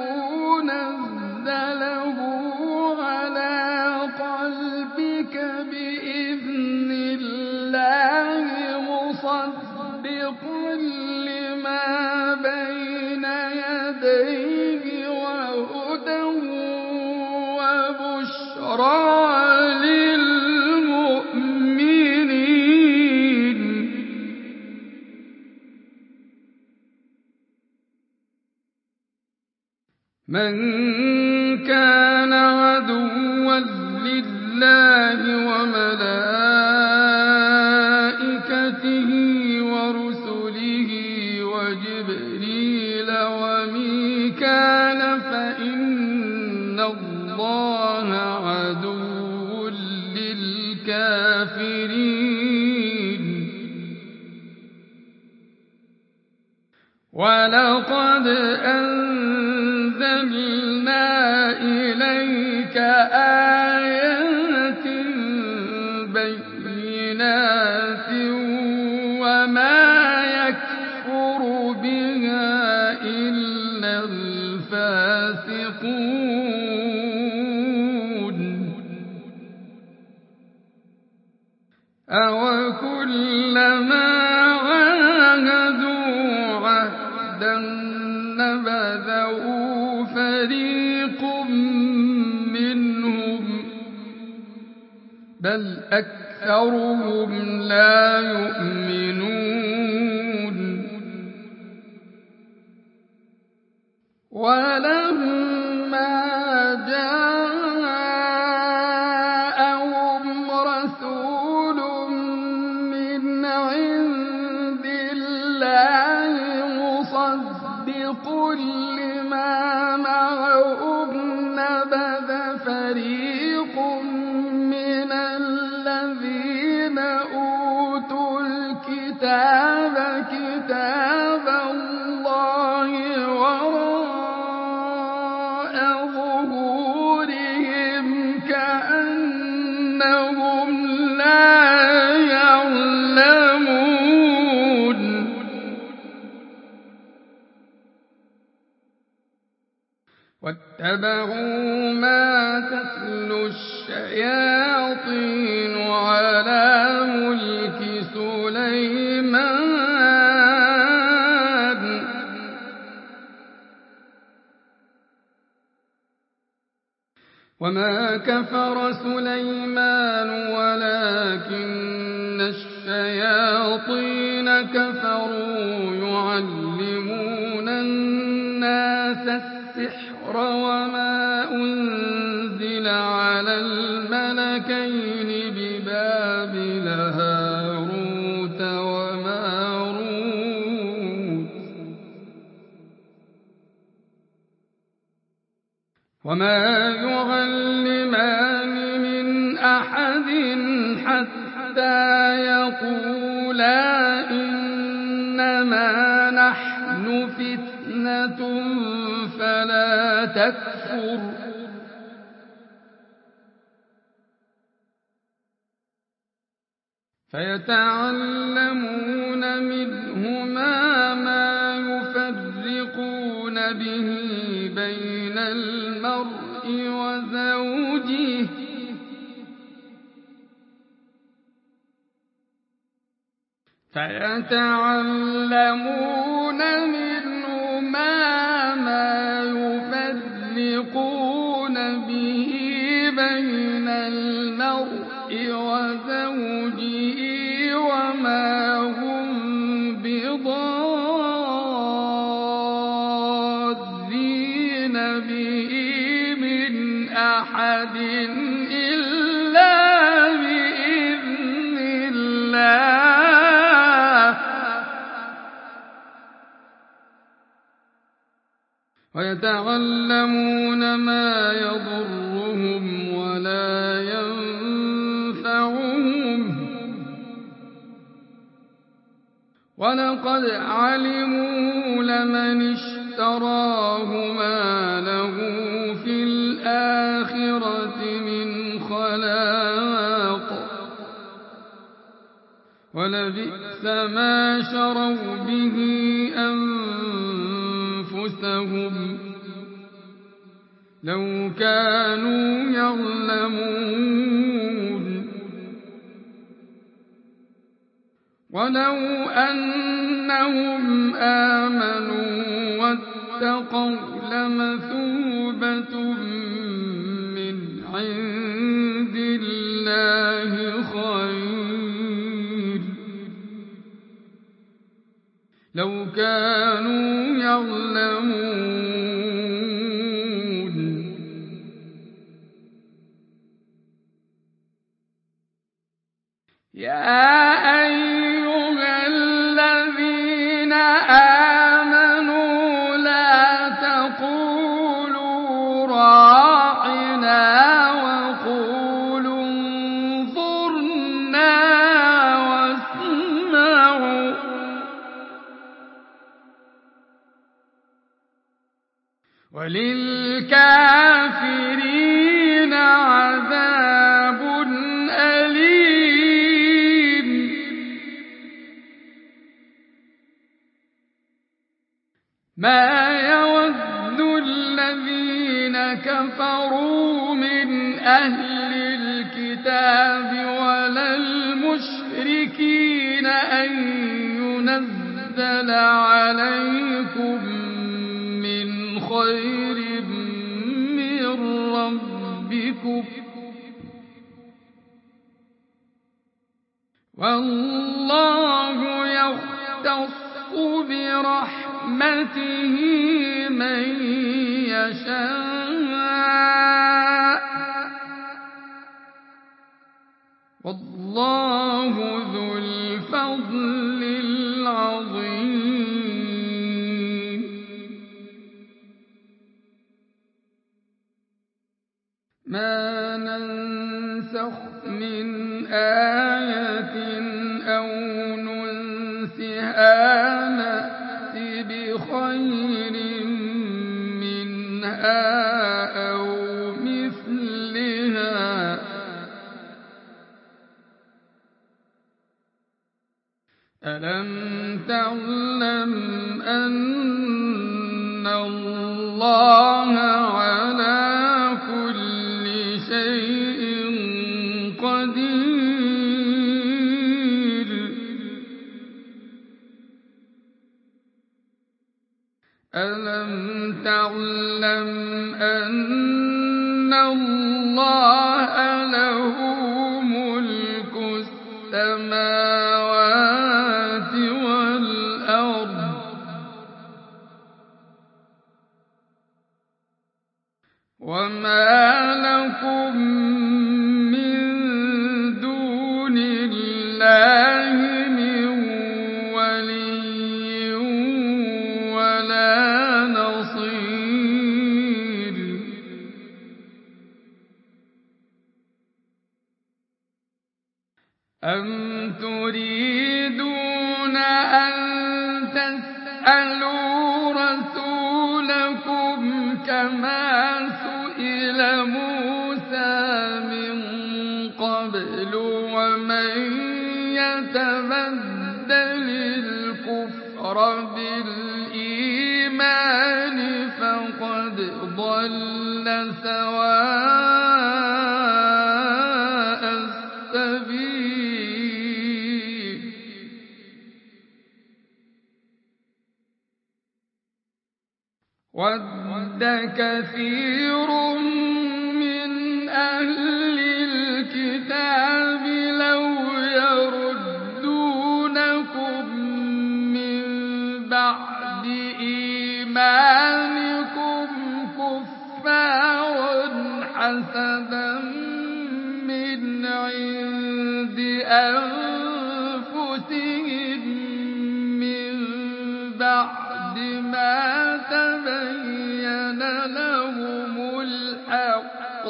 نزله على قلبك بإذن الله مصدقا لما بين يديه وهدى وبشرى للمؤمنين من كان عدوا لله وملائكته ورسله وجبريل وميكال فإن الله عدو للكافرين ولقد أنزلنا إليك آيات بينات وما يكفر بها إلا الفاسقون أوكلما عاهدوا عهدا نبذه فريق منهم بل أكثرهم لا يؤمنون ولما جاءهم رسول من عند الله مصدق لما معهم نبذ فريق من الذين أوتوا الكتاب كتاب الله وراء ظهورهم كأنهم لا يعلمون واتبعوا ما تتلو الشياطين على ملك سليمان وما كفر سليمان ولكن الشياطين كفروا يعلمون الناس السحر وما أنزل على الملكين ببابل هاروت وماروت وما يعلمان من أحد حتى يقولا إنما نحن فتنة فلا تكفر فيتعلمون منهما ما يفرقون به بين المرء وزوجه فيتعلمون منهما ما بين المرء وزوجه وما هم بضارين به من أحد إلا بإذن الله ويتعلمون ما يضرهم ولا ينفعهم ولقد علموا لمن اشتراه ما له في الآخرة من خلاق ولبئس ما شروا به أنفسهم لو كانوا يعلمون ولو أنهم آمنوا واتقوا لمثوبة من عند الله خير لو كانوا يعلمون يا أيها الذين آمنوا لا تقولوا راعنا وقولوا انظرنا واسمعوا وللكافرين عذاب أليم ما يود الذين كفروا من أهل الكتاب ولا المشركين أن ينزل عليكم من خير من ربكم والله يختص برحمته من يشاء والله ذو الفضل العظيم ما ننسخ من آية أو ننسها نأت بخير منها أو مثلها ألم تعلم أن الله على كل شيء قدير ألم تعلم أن الله له ملك السماوات والأرض وما لكم من دون الله من ولي ولا نصير أم تريدون أن تسألوا رسولكم كما سئل موسى من قبل ومن يتبدل الكفر بالإيمان فقد ضل سواء السبيل ود كثير من أهل رحمة من عند أنفسهم من بعد ما تبين لهم الحق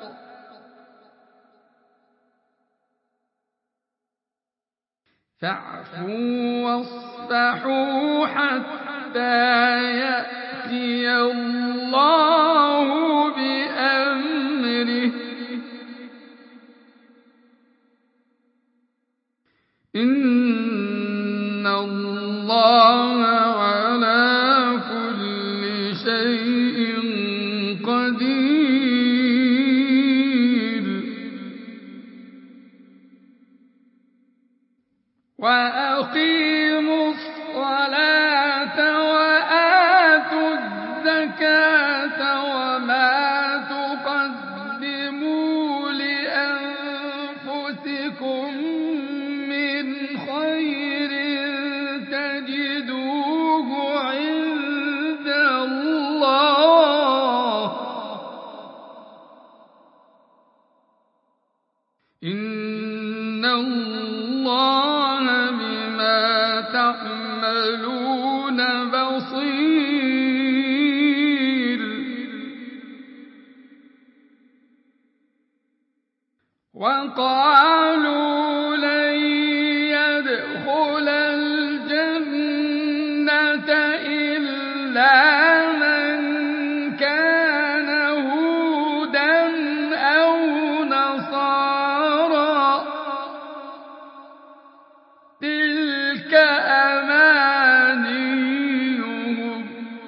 فاعفوا واصفحوا حتى يأتي الله بأمره إن الله على كل شيء قدير وأقيموا الصلاة وآتوا الزكاة وما تقدموا لأنفسكم من خير تجدوه عند الله إن الله بما تعملون بصير وقالوا لن يدخل الجنة إلا من كان هودا أو نصارى تلك أمانيهم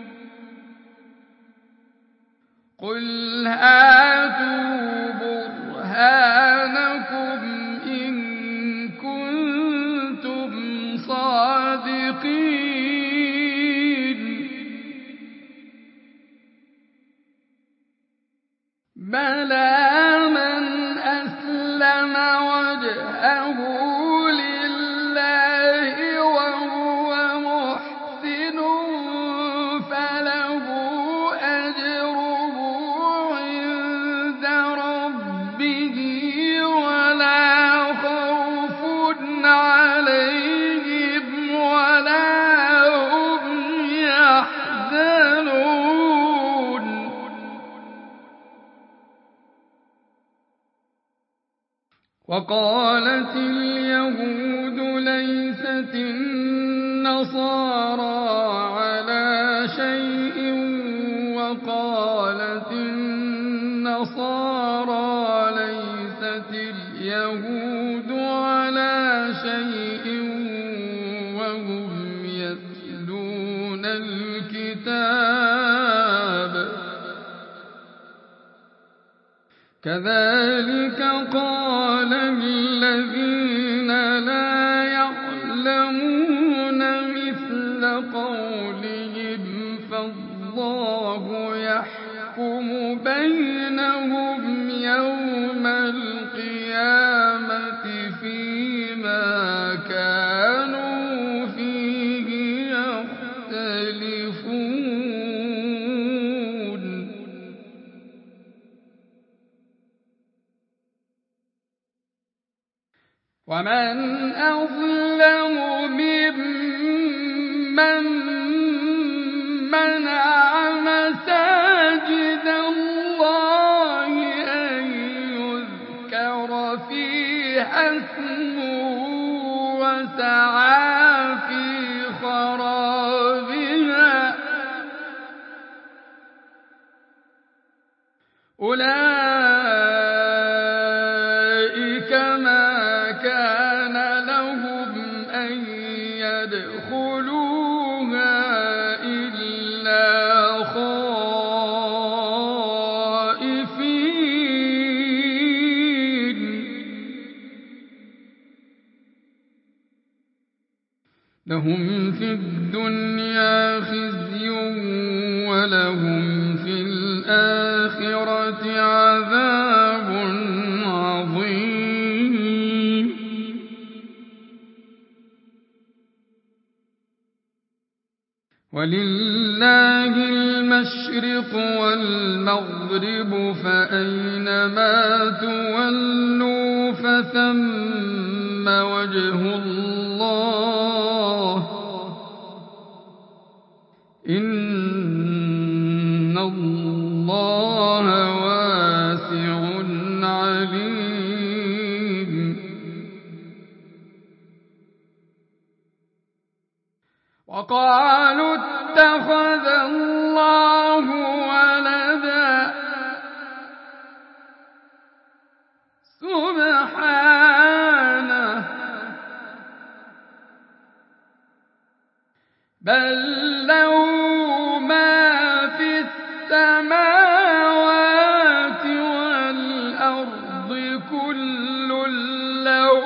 قل هاتوا برهانكم إن كنتم صادقين بلى من أسلم وجهه لله وهو محسن فله أجره عند ربه ولا خوف عليهم ولا هم يحزنون وقالت اليهود ليست النصارى على شيء وقالت النصارى ليست اليهود على شيء وهم يتلون الكتاب كذلك قال الذين لا يعلمون مثل قولهم فالله يحكم بينهم يوم القيامة فيما كانوا فيه يختلفون ومن أظلم ممن منع مساجد الله أن يذكر فيها اسمه وسعى في خرابها أولئك ما كان لهم أن يدخلوها إلا خائفين لهم في الدنيا خزي ولهم في الآخرة عذاب عظيم ولله المشرق والمغرب فأينما تولوا فثم وجه الله إن الله واسع عليم وقالوا اتخذ الله ولدا سبحانه بل له ما في السماوات والأرض كل له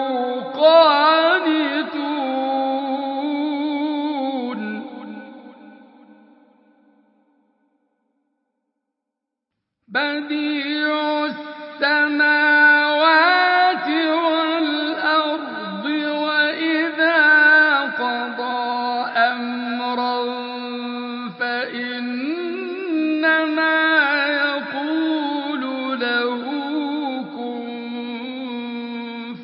قانتون بديع السماوات والأرض وإذا قضى أمرا فإنما يقول له كن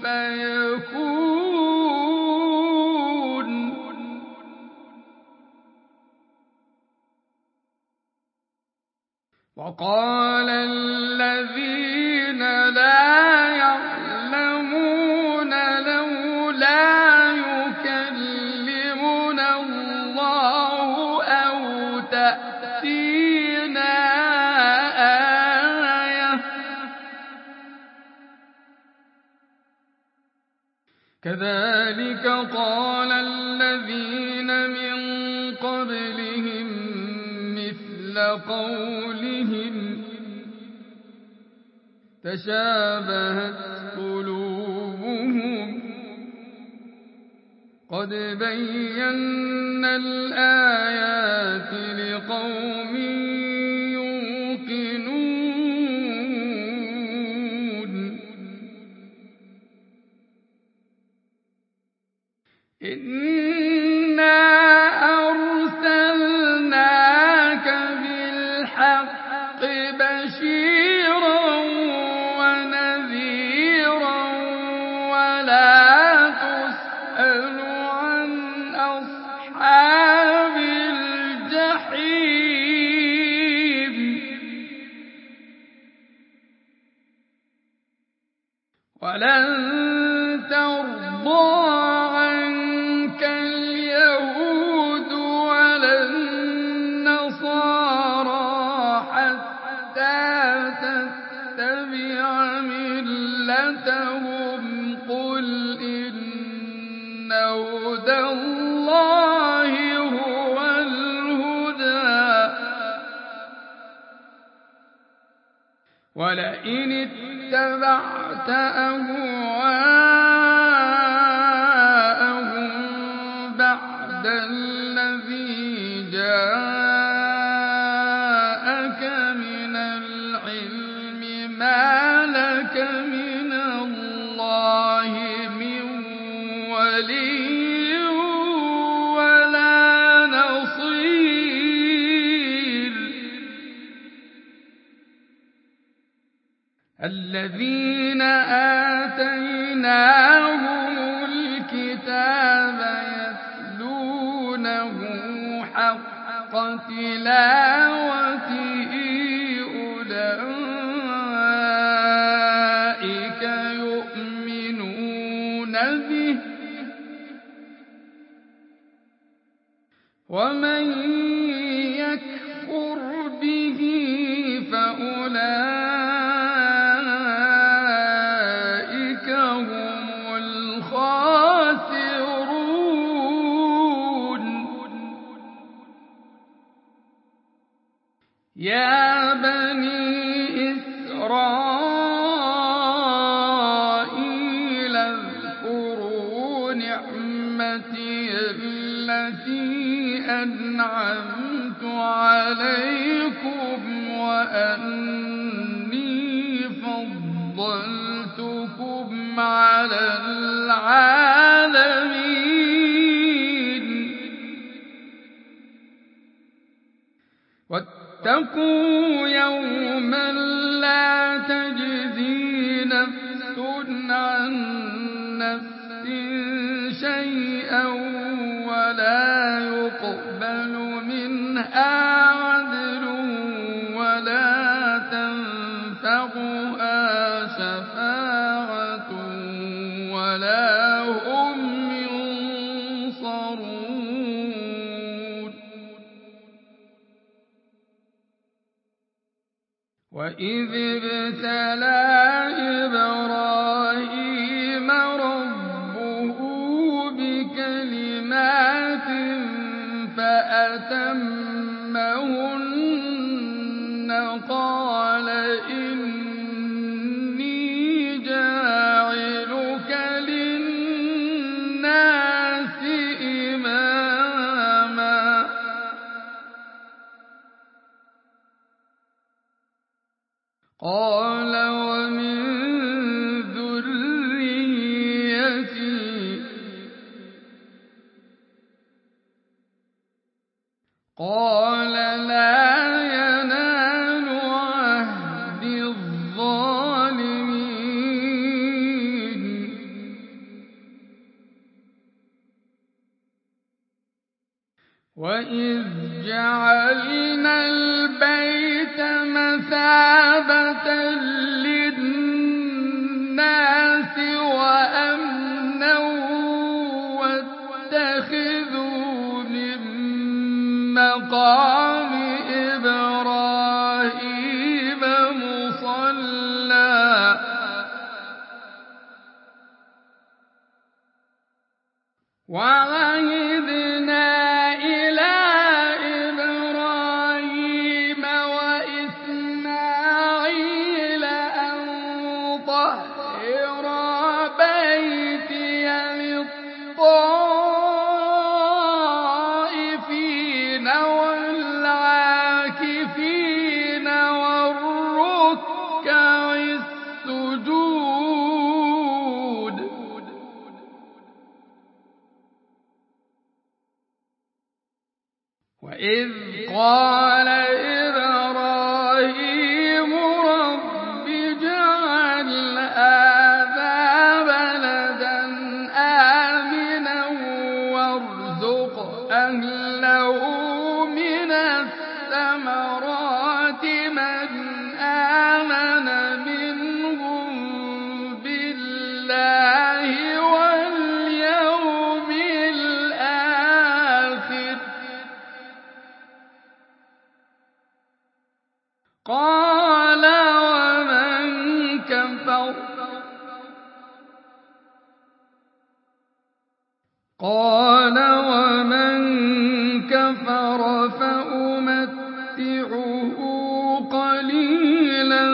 فيكون وقال الذين لا يعلمون لولا يكلمنا الله أو تأتينا آية كذلك قال الذين من قبلهم مثل قولهم تشابهت قلوبهم قد بينا الآيات لقوم يوقنون إنا أرسلناك بالحق بشيرا ونذيرا ولا تسأل عن أصحاب الجحيم ولن ترضى عنك اليهود ولا النصارى حتى تتبع ملتهم قل إن هدى الله هو الهدى ولئن اتبعت أهواءهم بعد الذي جاءك من العلم ما لك من الله من ولي ولا نصير الذين آتيناهم الكتاب يتلونه حق تلاوته أولئك يؤمنون به ومن يكفر به فأولئك هم الخاسرون يا بني إسرائيل اذكروا نعمتي التي أنعمت عليكم وأني فضلتكم على العالمين واتقوا يوما لا تجزي نفس عن نفس شيئا ولا يقبل منها عدل ولا تنفعها شفاعة ولا هم ينصرون. وإذ ابتلى إبراهيم ربه بكلمات فأتمهن قال إني جاعلك للناس إماما قال ومن ذريتي قال لا ينال عهد الظالمين. وإذ جعلنا البيت مثابة للناس وأمنا واتخذوا من مقام إبراهيم مصلى وعهدنا إلى إبراهيم وإسماعيل أن طهرا بيتي للطائفين والعاكفين والركع السجود. وإذ قال إبراهيم رب اجعل هذا بلدا آمنا وارزق أهله من الثمرات من آمن منهم بالله واليوم الآخر قال ومن كفر فأمتعه قليلا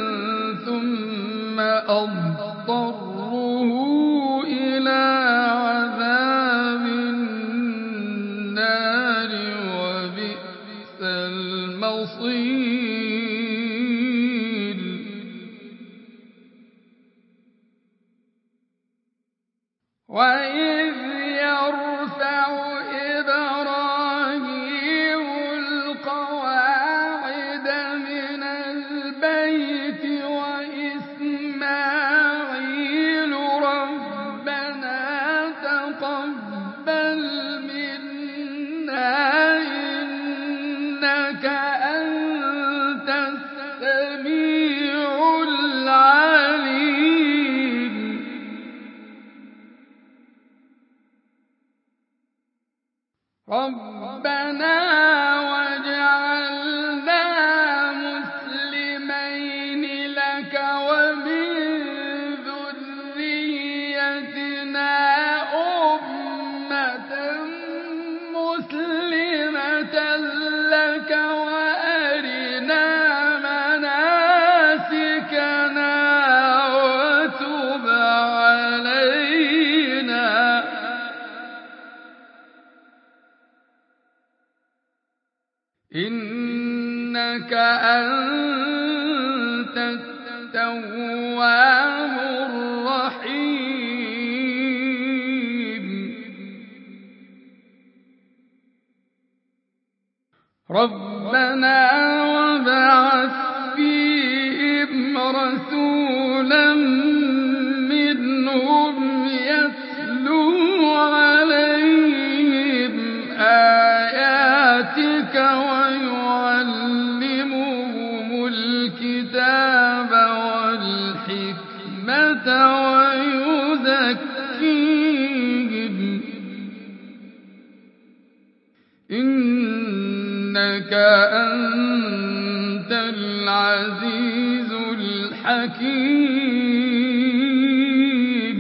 ثم أضطره إلى عذاب النار وبئس المصير. وإذ يرفع إبراهيم القواعد من البيت وإسماعيل ربنا تقبل منا إنك أنت السميع العليم. ربنا واجعلنا مسلمين لك ومن ذريتنا أمة مسلمة لك وأرنا مناسكنا وتب علينا إنك أنت التواب الرحيم. ربنا ربنا وابعث فيهم رسولا منهم يتلو عليهم آياتك ويعلمهم الكتاب والحكمة ويزكيهم إنك أنت العزيز الحكيم.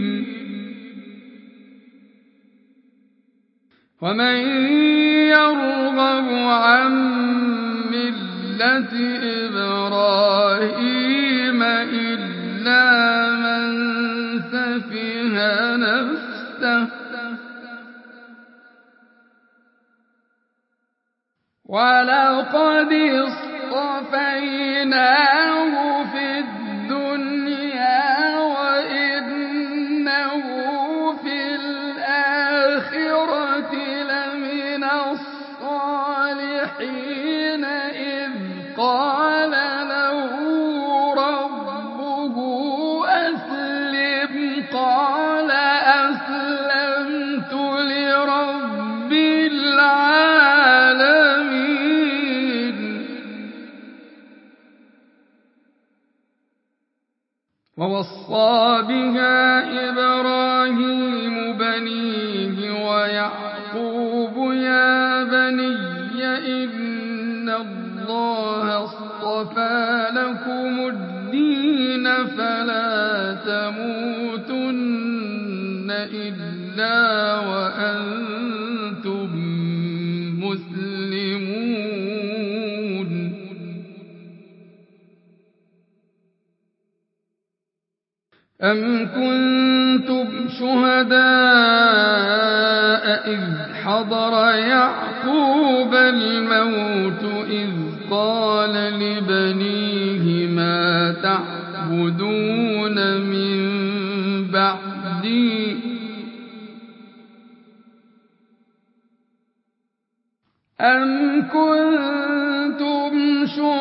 ومن يرغب عن ملة إبراهيم إلا من سفه نفسه ولقد اصطفيناه في الدنيا وإنه في الآخرة لمن الصالحين إذ قال له ربه أسلم قال أسلمت لرب العالمين. ووصى بها إبراهيم بنيه ويعقوب يا بني إن الله اصطفى لكم الدين فلا تموتن إلا وأنتم مسلمون. أم كنتم شهداء إذ حضر يعقوب الموت إذ قال لبنيه ما تعبدون من بعدي أم كنتم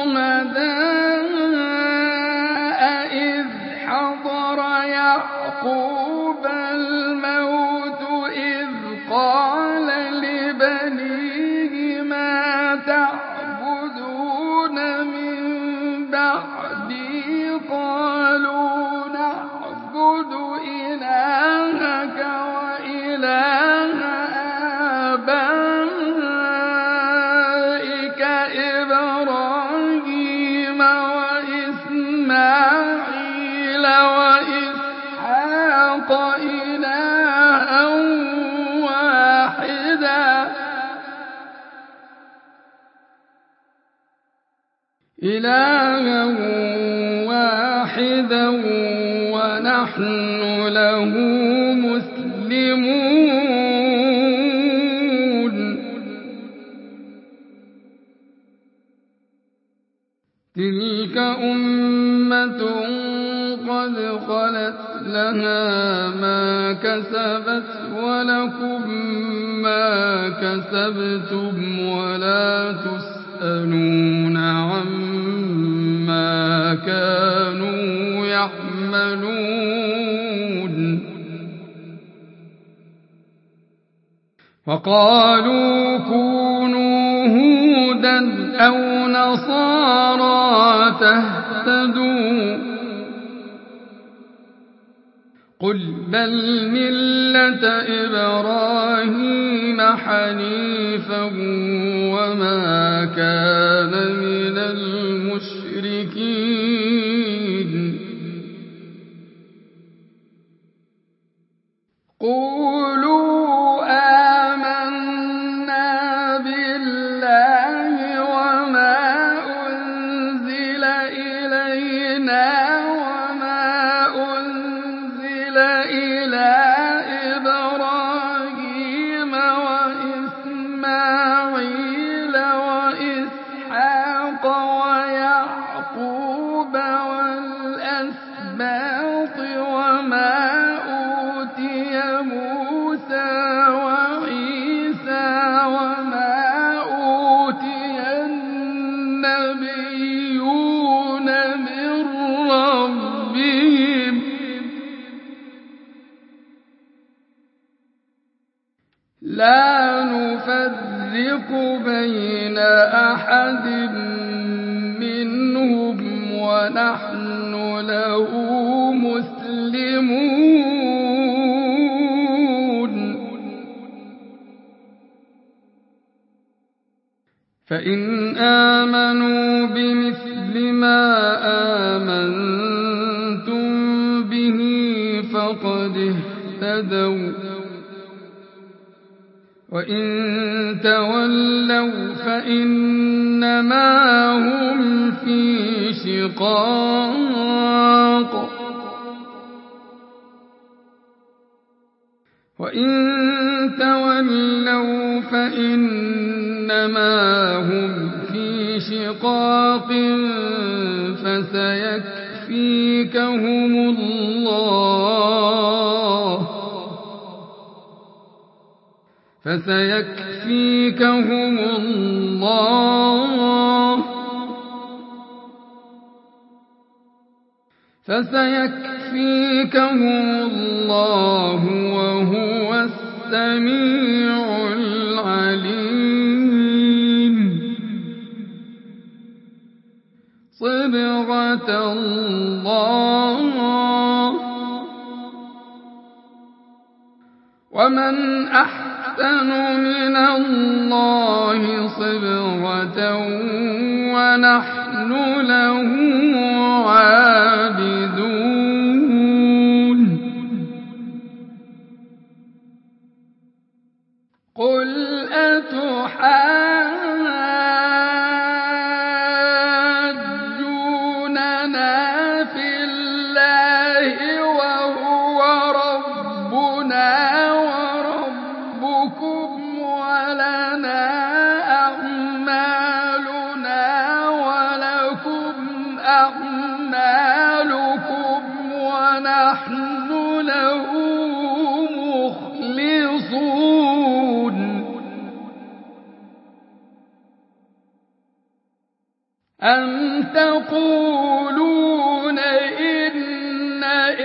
شهداء إذ حضر يعقوب الموت إذ قال لبنيه ما تعبدون من بعدي قالوا نعبد إلهك وإله آبائك إبراهيم وإسماعيل وإسحاق إلها واحدا ونحن له مسلمون. تلك أمة قد خلت لها ما كسبت ولكم ما كسبتم ولا تسألون عما كانوا يعملون. وقالوا كونوا هودا أو نصارى تهتدوا قل بل ملة إبراهيم حنيفا وما كان من المشركين. قولوا آمنا بالله وما أنزل إلينا وما أنزل إلى إبراهيم وإسماعيل وإسحاق ويعقوب والأسباط وما أوتي موسى وعيسى وما أوتي النبيون لا نفرق بين أحد منهم ونحن له مسلمون فإن آمنوا بمثل ما آمنتم به فقد اهتدوا وإن تولوا فإنما هم في شقاق فسيكفيكهم الله وهو السميع العليم صبغة الله ومن أحسن من الله صبغة ونحن له عابدون قل أتحاجوننا في الله وهو ربنا وربكم ولنا أعمالنا ولكم أعمالكم ونحن له مخلصون أم تقولون إن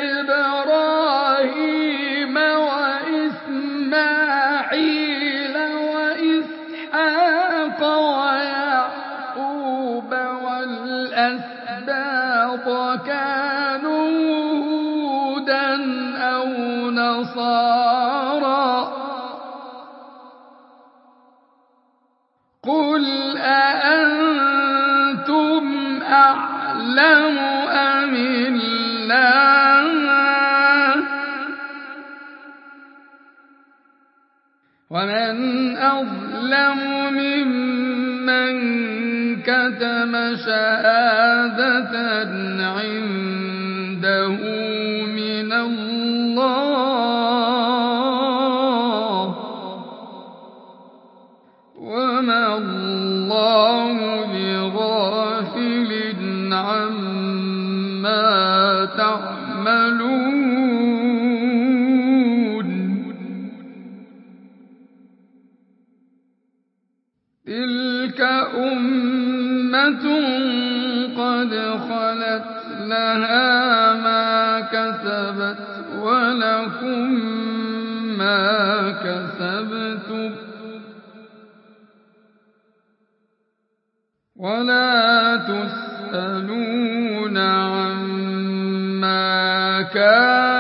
إبراهيم وإسماعيل وإسحاق ويعقوب والأسباط كانوا هودا أو نصارى قل أأنتم أعلم أم الله ومن أظلم ممن كتم شهادة عنده من الله وما الله بغافل عما تعملون تلك أمة قد خلت لها ما كسبت ولكم ما كسبتم ولا تسألون عما كانوا